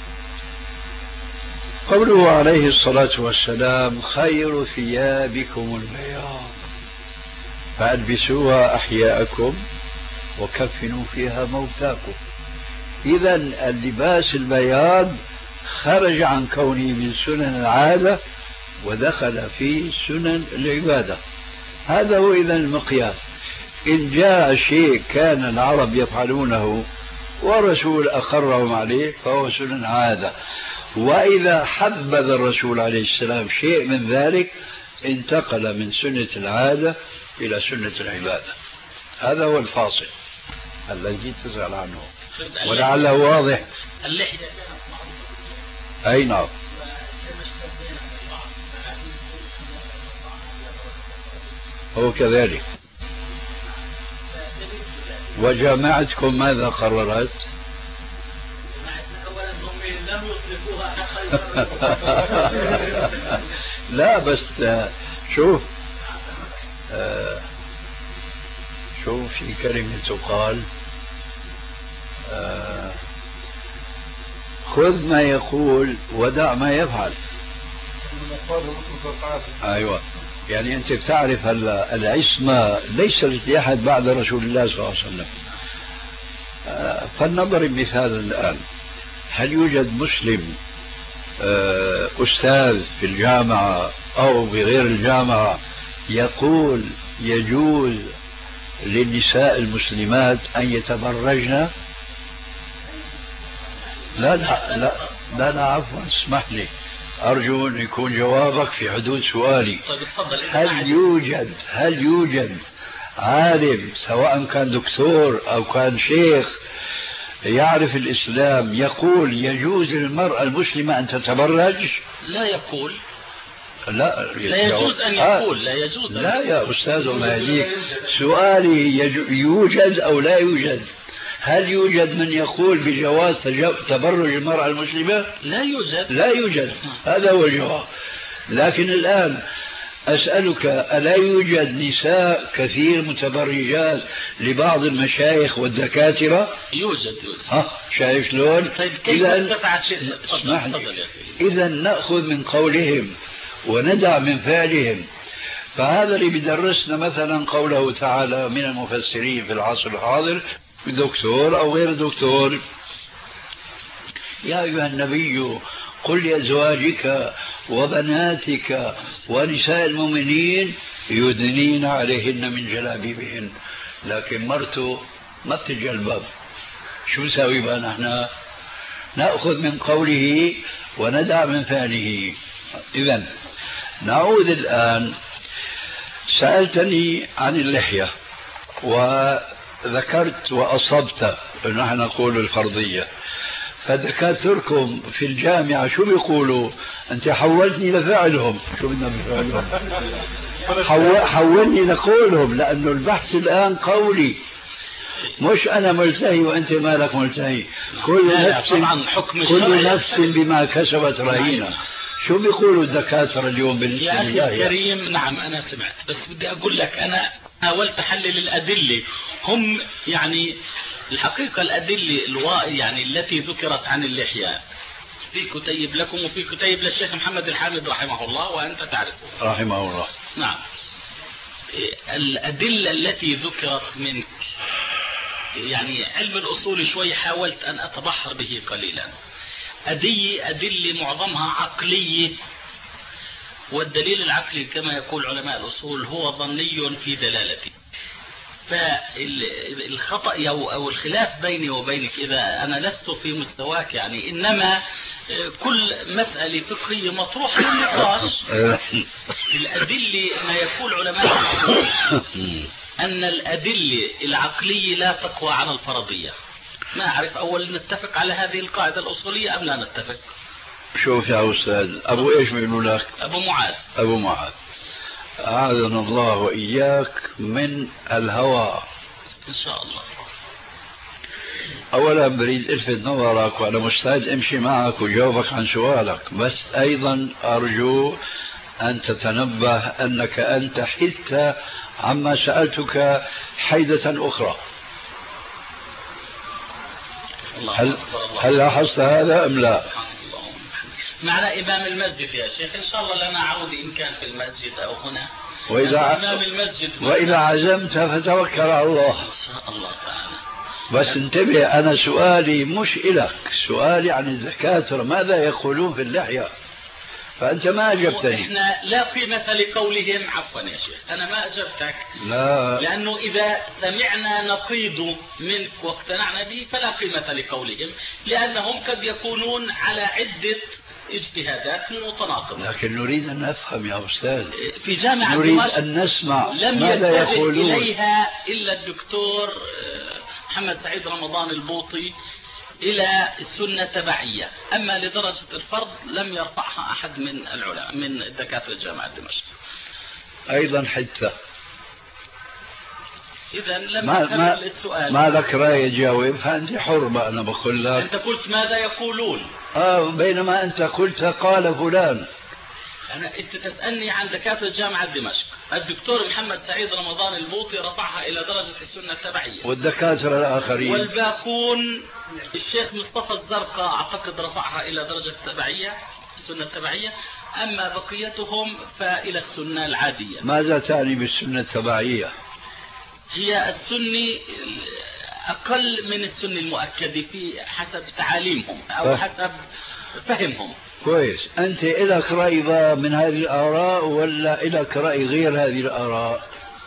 C: قوله عليه الصلاة والسلام خير ثيابكم البياض فألبسوها أحياءكم وكفنوا فيها موتاكم. إذا اللباس البياض خرج عن كونه من سنن العادة ودخل في سنن العبادة. هذا هو إذا المقياس. إن جاء شيء كان العرب يفعلونه والرسول أقرهم عليه فهو سنن عادة، وإذا حبذ الرسول عليه السلام شيء من ذلك انتقل من سنة العادة إلى سنة العبادة. هذا هو الفاصل الذي تسأل عنه، ولعله واضح. أي نعم. هو كذلك. وجامعتكم ماذا قررت؟ لا بس شوف في كلمة تقال خذ ما يقول ودع ما يفعل. أيوة، يعني أنت بتعرف العصمة ليس لأحد بعد رسول الله صلى الله عليه وسلم. فلنضرب مثال الآن، هل يوجد مسلم أستاذ في الجامعة أو بغير الجامعة يقول يجوز للنساء المسلمات أن يتبرجن؟ لا لا لا لا, لا عفوا اسمح لي، أرجو أن يكون جوابك في حدود سؤالي. هل يوجد عالم سواء كان دكتور أو كان شيخ يعرف الإسلام يقول يجوز للمرأة المسلمة أن تتبرج؟
A: لا يقول.
C: لا
A: يجوز أن يقول لا يجوز.
C: لا يا أستاذ الله يهديك، سؤالي يوجد أو لا يوجد؟ هل يوجد من يقول بجواز تبرج المرأة المسلمة؟
A: لا يوجد.
C: لا يوجد، هذا هو الجواب. لكن الآن أسألك، ألا يوجد نساء كثير متبرجات لبعض المشايخ والدكاترة؟
A: يوجد.
C: شايف شلون؟
A: طيب كيف ارتفعت شيء؟
C: إذا نأخذ من قولهم وندع من فعلهم. فهذا اللي بدرسنا مثلا قوله تعالى من المفسرين في العصر الحاضر، دكتور أو غير دكتور: يا أيها النبي قل لأزواجك وبناتك ونساء المؤمنين يدنين عليهن من جلابيبهن. لكن مرته ما بتتجلبب، شو نسوي بقى نحن؟ نأخذ من قوله وندع من فعله. إذن نعود الآن. سألتني عن اللحية وذكرت وأصبت نحن نقول الفرضية، فدكاتركم في الجامعة شو بيقولوا؟ أنت حولتني لفعلهم. شو بدنا بفعلهم؟ حولني لقولهم، لأنه البحث الآن قولي، مش أنا ملتهي وأنت مالك ملتهي. كل نفس بما كسبت رهينة. شو بيقولوا الدكاترة اليوم بالنسبة
A: يا أخي الكريم؟ نعم أنا سمعت، بس بدي أقول لك أنا حاولت أحلل الأدلة. هم يعني الحقيقة الأدلة يعني التي ذكرت عن اللحية في كتيب لكم وفي كتيب للشيخ محمد الحامد رحمه الله وأنت تعرفه
C: رحمه الله.
A: نعم. الأدلة التي ذكرت منك يعني علم الأصول شوي حاولت أن أتبحر به قليلا. أدلة معظمها عقلية، والدليل العقلي كما يقول علماء الأصول هو ظني في دلالته. فالخطأ أو الخلاف بيني وبينك إذا أنا لست في مستواك يعني، إنما كل مسألة فقهية مطروحة للنقاش. الأدلة ما يقول علماء الأصول أن الأدلة العقلية لا تقوى على الفرضية. ما أعرف أول نتفق على هذه القاعدة الأصولية أم لا نتفق؟
C: شوف يا أستاذ، أبو إيش بيقولوا لك؟
A: أبو معاذ.
C: أبو معاذ، أعاذنا الله وإياك من الهوى
A: إن شاء الله.
C: أولا بريد ألفت نظرك وأنا مستعد أمشي معك وجاوبك عن سؤالك، بس أيضا أرجو أن تتنبه أنك أنت حدت عما سألتك حيدة أخرى. هل لاحظت هذا أم لا؟
A: معنا إمام المسجد يا شيخ، إن شاء الله لنا عودة إن كان في المسجد أو هنا.
C: وإذا عزمت فتوكل على الله
A: إن شاء الله تعالى.
C: بس انتبه، أنا سؤالي مش إلك، سؤالي عن الدكاترة ماذا يقولون في اللحية، فأنت ما أجبتني.
A: إحنا لا قيمة لقولهم. عفوا يا شيخ أنا ما أجبتك،
C: لا،
A: لأنه إذا سمعنا نقيض منك واقتنعنا به فلا قيمة لقولهم، لأنهم قد يكونون على عدة اجتهادات متناقضة.
C: لكن نريد أن نفهم يا أستاذ،
A: في جامعة
C: نريد أن نسمع ماذا يقولون.
A: لم يتجه إليها إلا الدكتور محمد سعيد رمضان البوطي إلى السنة تبعية، أما لدرجة الفرض لم يرفعها أحد من العلماء من دكاترة جامعة دمشق.
C: أيضا حتى
A: إذا لم أكمل السؤال.
C: ما لك رأي تجاوب، فأنت حر بقى. أنا بقول لك
A: أنت قلت ماذا يقولون،
C: بينما أنت قلت قال فلان.
A: أنت تسألني عن دكاترة جامعة دمشق. الدكتور محمد سعيد رمضان البوطي رفعها إلى درجة السنة التبعية،
C: والدكاترة الآخرين
A: والباقون الشيخ مصطفى الزرقاء أعتقد رفعها إلى درجة التبعية السنة التبعية، أما بقيتهم فإلى السنة العادية.
C: ماذا تعني بالسنة التبعية؟
A: هي السنة أقل من السنة المؤكدة في حسب تعاليمهم أو حسب فهمهم.
C: كويس. أنت إلك رأي من هذه الآراء ولا إلك رأي غير هذه الآراء؟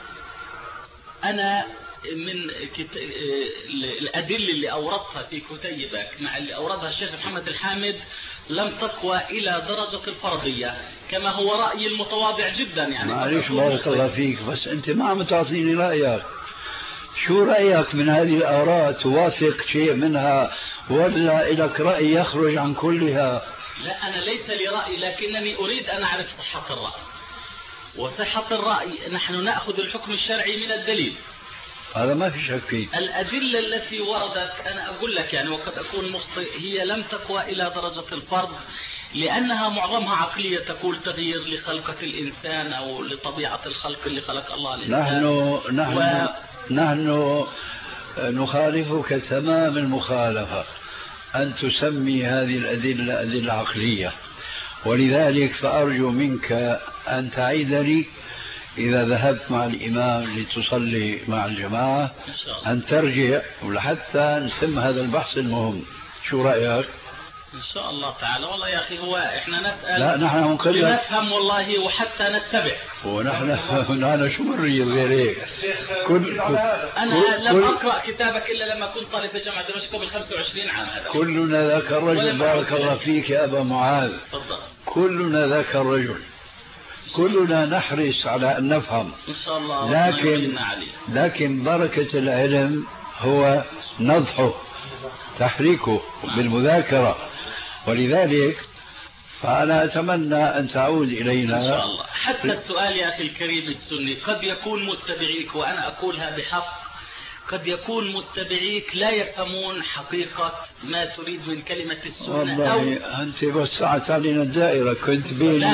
A: أنا من الأدلة اللي أوردتها في كتيبك مع اللي أوردها الشيخ محمد الحامد لم تقوى إلى درجة الفرضية، كما هو رأيي المتواضع جدا. يعني
C: معلش بارك الله فيك، بس أنت ما عم تعطيني رأيك. شو رأيك من هذه الآراء؟ توافق شيء منها ولا إلك رأي يخرج عن كلها؟
A: لا، أنا ليس لي رأي، لكنني أريد أن أعرف صحة الرأي. وصحة الرأي نحن نأخذ الحكم الشرعي من الدليل.
C: هذا ما في شك فيه.
A: الأدلة التي وردت أنا أقول لك يعني وقد أكون مخطئ، هي لم تقوى إلى درجة الفرض، لأنها معظمها عقلية تقول تغيير لخلقة الإنسان أو لطبيعة الخلق اللي خلق الله الإنسان.
C: نحن نخالفك تمام المخالفة أن تسمي هذه الأدلة أدلة عقلية، ولذلك فأرجو منك أن تعيد لي إذا ذهبت مع الإمام لتصلي مع الجماعة أن ترجع ولحتى نتم هذا البحث المهم. شو رأيك؟
A: إن شاء الله تعالى. والله يا أخي هو إحنا نسأل
C: لا نحن
A: لنفهم والله وحتى نتبع،
C: ونحن شو بنريد غير هيك.
A: أنا لم أقرأ كتابك إلا لما كنت طالب في جامعة دمشق قبل 25 عام. هذا
C: كلنا ذاك الرجل. بارك الله فيك يا أبا معاذ.
A: تفضل.
C: كلنا ذاك الرجل، كلنا نحرص على أن نفهم
A: إن شاء الله.
C: لكن بركة العلم هو نضحه تحريكه بالمذاكرة، ولذلك فأنا أتمنى أن تعود إلينا
A: إن شاء الله. حتى السؤال يا أخي الكريم السني قد يكون متبعيك، وأنا أقولها بحق، قد يكون متبعيك لا يفهمون حقيقة ما تريد من كلمة السنة.
C: والله أنت وسعت علينا الدائرة. كنت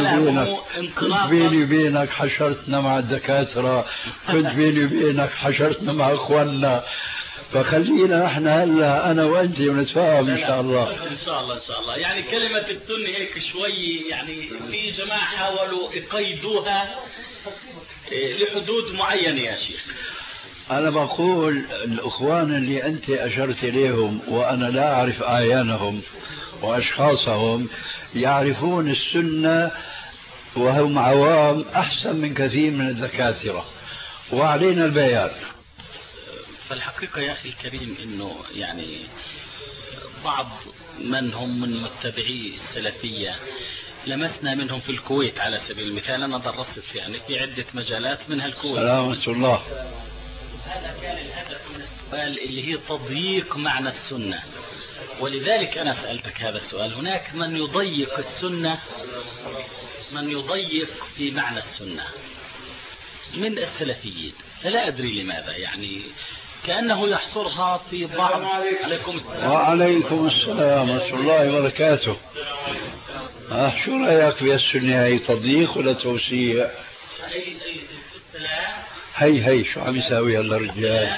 C: بيني وبينك حشرتنا مع الدكاترة، كنت بيني وبينك حشرتنا مع أخواننا، فخلينا احنا هلا انا وانت ونتفاهم ان شاء الله.
A: ان شاء الله ان شاء الله. يعني كلمة السنة هيك شوي يعني في جماعة حاولوا يقيدوها لحدود معينة يا شيخ.
C: انا بقول الاخوان اللي انت اشرت اليهم وانا لا اعرف اعيانهم واشخاصهم يعرفون السنة وهم عوام احسن من كثير من الدكاترة، وعلينا البيان.
A: فالحقيقة يا أخي الكريم أنه يعني بعض من هم من متبعي السلفية لمسنا منهم في الكويت على سبيل المثال. أنا درست يعني في عدة مجالات منها الكويت.
C: سلامة الله.
A: هذا كان الهدف من السؤال اللي هي تضييق معنى السنة، ولذلك أنا سألتك هذا السؤال. هناك من يضيق السنة، من يضيق في معنى السنة من السلفيين، فلا أدري لماذا، يعني كأنه يحصرها في بعض. عليكم السلام.
C: وعليكم السلام ورحمة الله وبركاته. شو رأيك بالسنة؟ هي تضييق ولا توسيع؟ هي شو عم يساوي هلا الرجال؟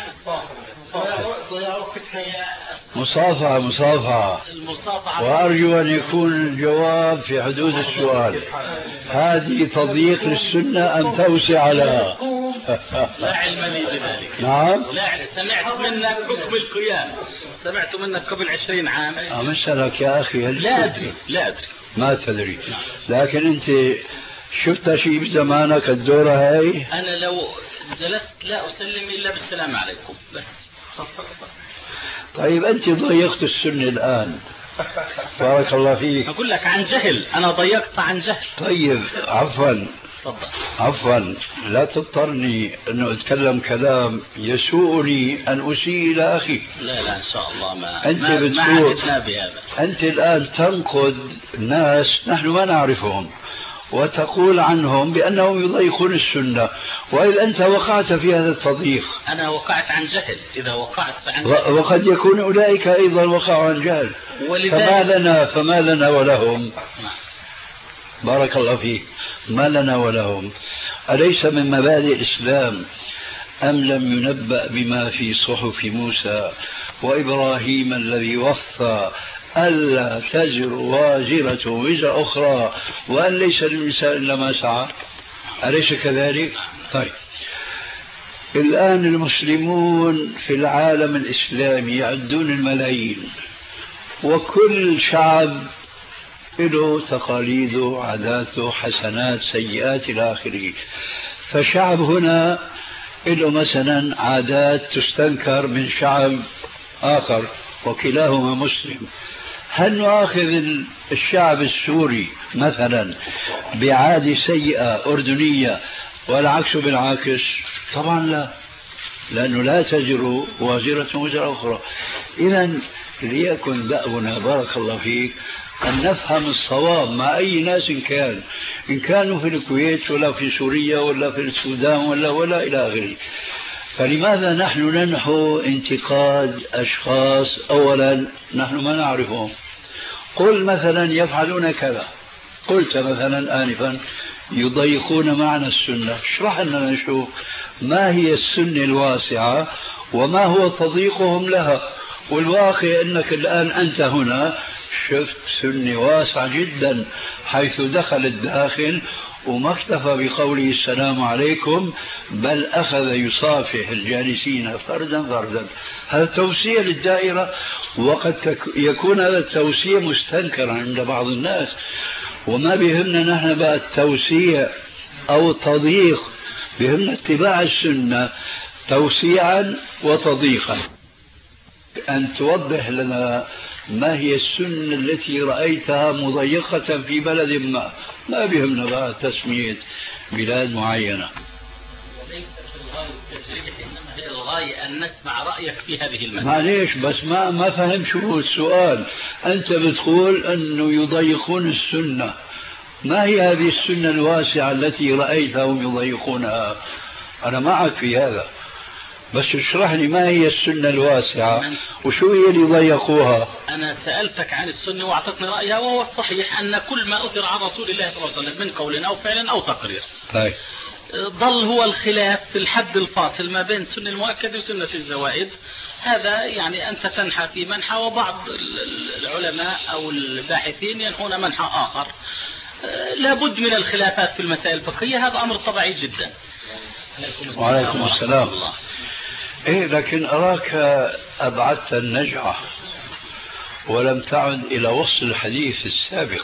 C: مصافحة. وأرجو أن يكون الجواب في حدود السؤال. هذه تضييق للسنة أم توسع لها؟
A: لا علم لي بذلك.
C: نعم.
A: لا سمعت منك حكم القيام، سمعت منك قبل 20 عام.
C: أمسألك يا أخي.
A: لا أدري.
C: ما تدري. لكن أنت شفت شيء بزمانك الدورة هاي؟
A: أنا لو جلست لا أسلم إلا بالسلام عليكم بس.
C: طيب أنت ضيقت السنة الآن. بارك الله فيك.
A: أقول لك عن جهل، أنا ضيقت عن جهل.
C: طيب عفوا لا تضطرني أن أتكلم كلام يسوءني أن أسيء إلى أخي.
A: لا إن شاء الله ما
C: عهدنا بهذا. أنت الآن تنقد ناس نحن ما نعرفهم وتقول عنهم بأنهم يضيقون السنة، وإذا أنت وقعت في هذا التضييق.
A: أنا وقعت عن جهل. إذا وقعت فعن جهل.
C: وقد يكون أولئك أيضا وقعوا عن جهل. فما لنا ولهم. بارك الله فيك. ما لنا ولهم. أليس من مبادئ الإسلام أم لم ينبأ بما في صحف موسى وإبراهيم الذي وفى ألا تزر وازرة وزر أخرى وأن ليس للإنسان إلا ما سعى؟ أليس كذلك؟ طيب الآن المسلمون في العالم الإسلامي يعدون الملايين، وكل شعب له تقاليده عاداته حسنات سيئات إلى آخره. فشعب هنا له مثلا عادات تستنكر من شعب آخر وكلاهما مسلم. هل نؤاخذ الشعب السوري مثلا بعادة سيئة أردنية والعكس بالعكس؟ طبعا لا، لأنه لا تزر وازرة وزر أخرى. إذا ليكن دأبنا بارك الله فيك أن نفهم الصواب مع أي ناس كان، إن كانوا في الكويت ولا في سوريا ولا في السودان ولا إلى آخره. فلماذا نحن ننحو انتقاد أشخاص أولا نحن ما نعرفهم؟ قل مثلا يفعلون كذا، قلت مثلا آنفا يضيقون معنى السنة، اشرح لنا نشوف ما هي السنة الواسعة وما هو تضييقهم لها. والواقع أنك الآن أنت هنا شفت سنة واسعة جدا حيث دخل الداخل وما اكتفى بقوله السلام عليكم، بل أخذ يصافح الجالسين فردا فردا. هذا توسيع للدائرة، وقد يكون هذا التوسيع مستنكرا عند بعض الناس، وما بهمنا نحن بقى التوسيع أو التضييق، بهمنا اتباع السنة توسيعا وتضييقا. أن توضح لنا ما هي السنة التي رأيتها مضيقة في بلد ما بهمنا بقى تسمية بلاد معينة.
A: وليس في الغاية التجريح، إنما هي الغاية أن نسمع رأيك في هذه المسألة.
C: معليش بس ما فهم شو هو السؤال. أنت بتقول أنه يضيقون السنة، ما هي هذه السنة الواسعة التي رأيتهم يضيقونها؟ أنا معك في هذا، بس اشرح لي ما هي السنة الواسعة وشو هي اللي ضيقوها.
A: أنا سألتك عن السنة وأعطتني رأيها، وهو الصحيح أن كل ما أثر عن رسول الله صلى الله عليه وسلم من قول أو فعل أو تقرير
C: طيب.
A: ظل هو الخلاف في الحد الفاصل ما بين سنة المؤكد وسنة الزوائد. هذا يعني أنت تنحى في منحى، وبعض العلماء أو الباحثين ينحون منحى آخر. لابد من الخلافات في المسائل الفقهية، هذا أمر طبيعي جدا.
C: وعليكم السلام. إيه لكن أراك أبعدت النجعة ولم تعد إلى وصل الحديث السابق.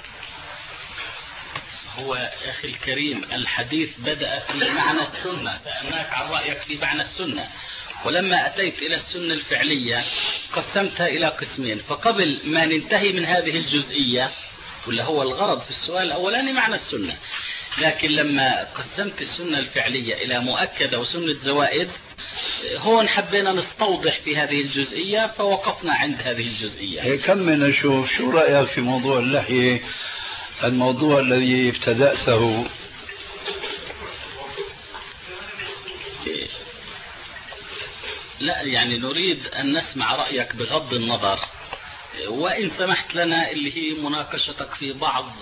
A: هو أخي الكريم الحديث بدأ في معنى السنة، سألناك عن رأيك في معنى السنة، ولما أتيت إلى السنة الفعلية قسمتها إلى قسمين. فقبل ما ننتهي من هذه الجزئية، ولا هو الغرض في السؤال الأولاني معنى السنة، لكن لما قسمت السنة الفعلية إلى مؤكدة وسنة زوائد، هون حبينا نستوضح في هذه الجزئية فوقفنا عند هذه الجزئية.
C: كمل نشوف شو رأيك في موضوع اللحية، الموضوع الذي ابتدأته.
A: لا يعني نريد أن نسمع رأيك بغض النظر، وإن سمحت لنا اللي هي مناقشتك في بعض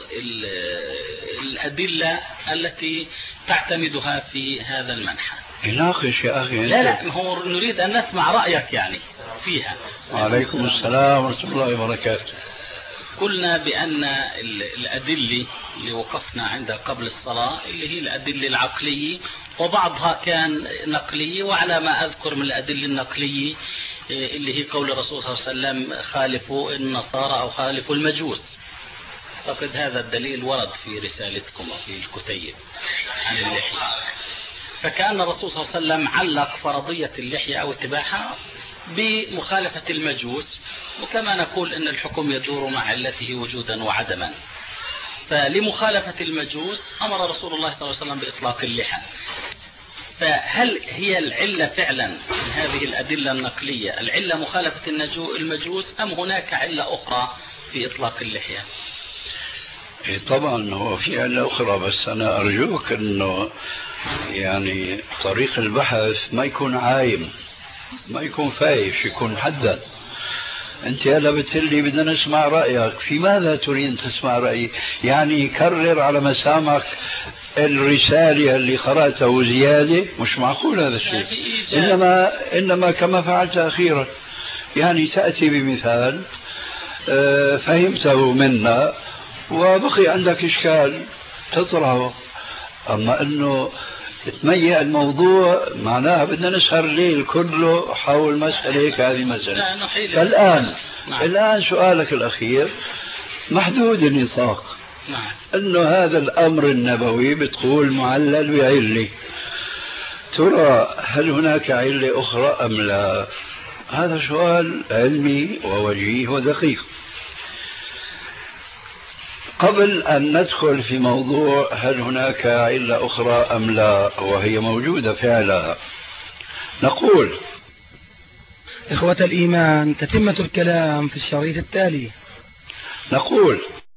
A: الأدلة التي تعتمدها في هذا المنحى.
C: ناقش يا أخي.
A: لا هو نريد أن نسمع رأيك يعني فيها.
C: وعليكم السلام ورحمة الله وبركاته.
A: قلنا بأن الأدلة اللي وقفنا عندها قبل الصلاة اللي هي الأدلة العقلية، وبعضها كان نقلية، وعلى ما أذكر من الأدلة النقلية اللي هي قول الرسول صلى الله عليه وسلم خالفوا النصارى أو خالفوا المجوس. أعتقد هذا الدليل ورد في رسالتكم وفي الكتيب عن اللحية. فكأن الرسول صلى الله عليه وسلم علق فرضية اللحية أو اتباعها بمخالفة المجوس، وكما نقول أن الحكم يدور مع علته وجودا وعدما. فلمخالفة المجوس أمر رسول الله صلى الله عليه وسلم بإطلاق اللحى. فهل هي العلة فعلا من هذه الأدلة النقلية العلة مخالفة المجوس، أم هناك علة أخرى في إطلاق اللحية؟
C: طبعا هو في علة أخرى، بس أنا أرجوك أنه يعني طريق البحث ما يكون عايم، ما يكون فايش، يكون محدد. أنت هلا بتقولي بدنا نسمع رأيك، في ماذا تريد أن تسمع رأيي؟ يعني كرر على مسامعك الرسالة اللي قرأته زيادة، مش معقول هذا الشيء. إنما كما فعلت أخيرا، يعني تأتي بمثال فهمته منا وبقي عندك إشكال تطرحه، أما أنه تميع الموضوع معناها بدنا نسهر الليل كله حول مسألة هذه مسألة. فالآن الآن سؤالك الأخير محدود النطاق، أنه هذا الأمر النبوي بتقول معلل بعلة، ترى هل هناك علة أخرى أم لا؟ هذا سؤال علمي ووجيه ودقيق. قبل أن ندخل في موضوع هل هناك علة أخرى أم لا وهي موجودة فعلا، نقول
F: إخوة الإيمان، تتمة الكلام في الشريط التالي.
C: نقول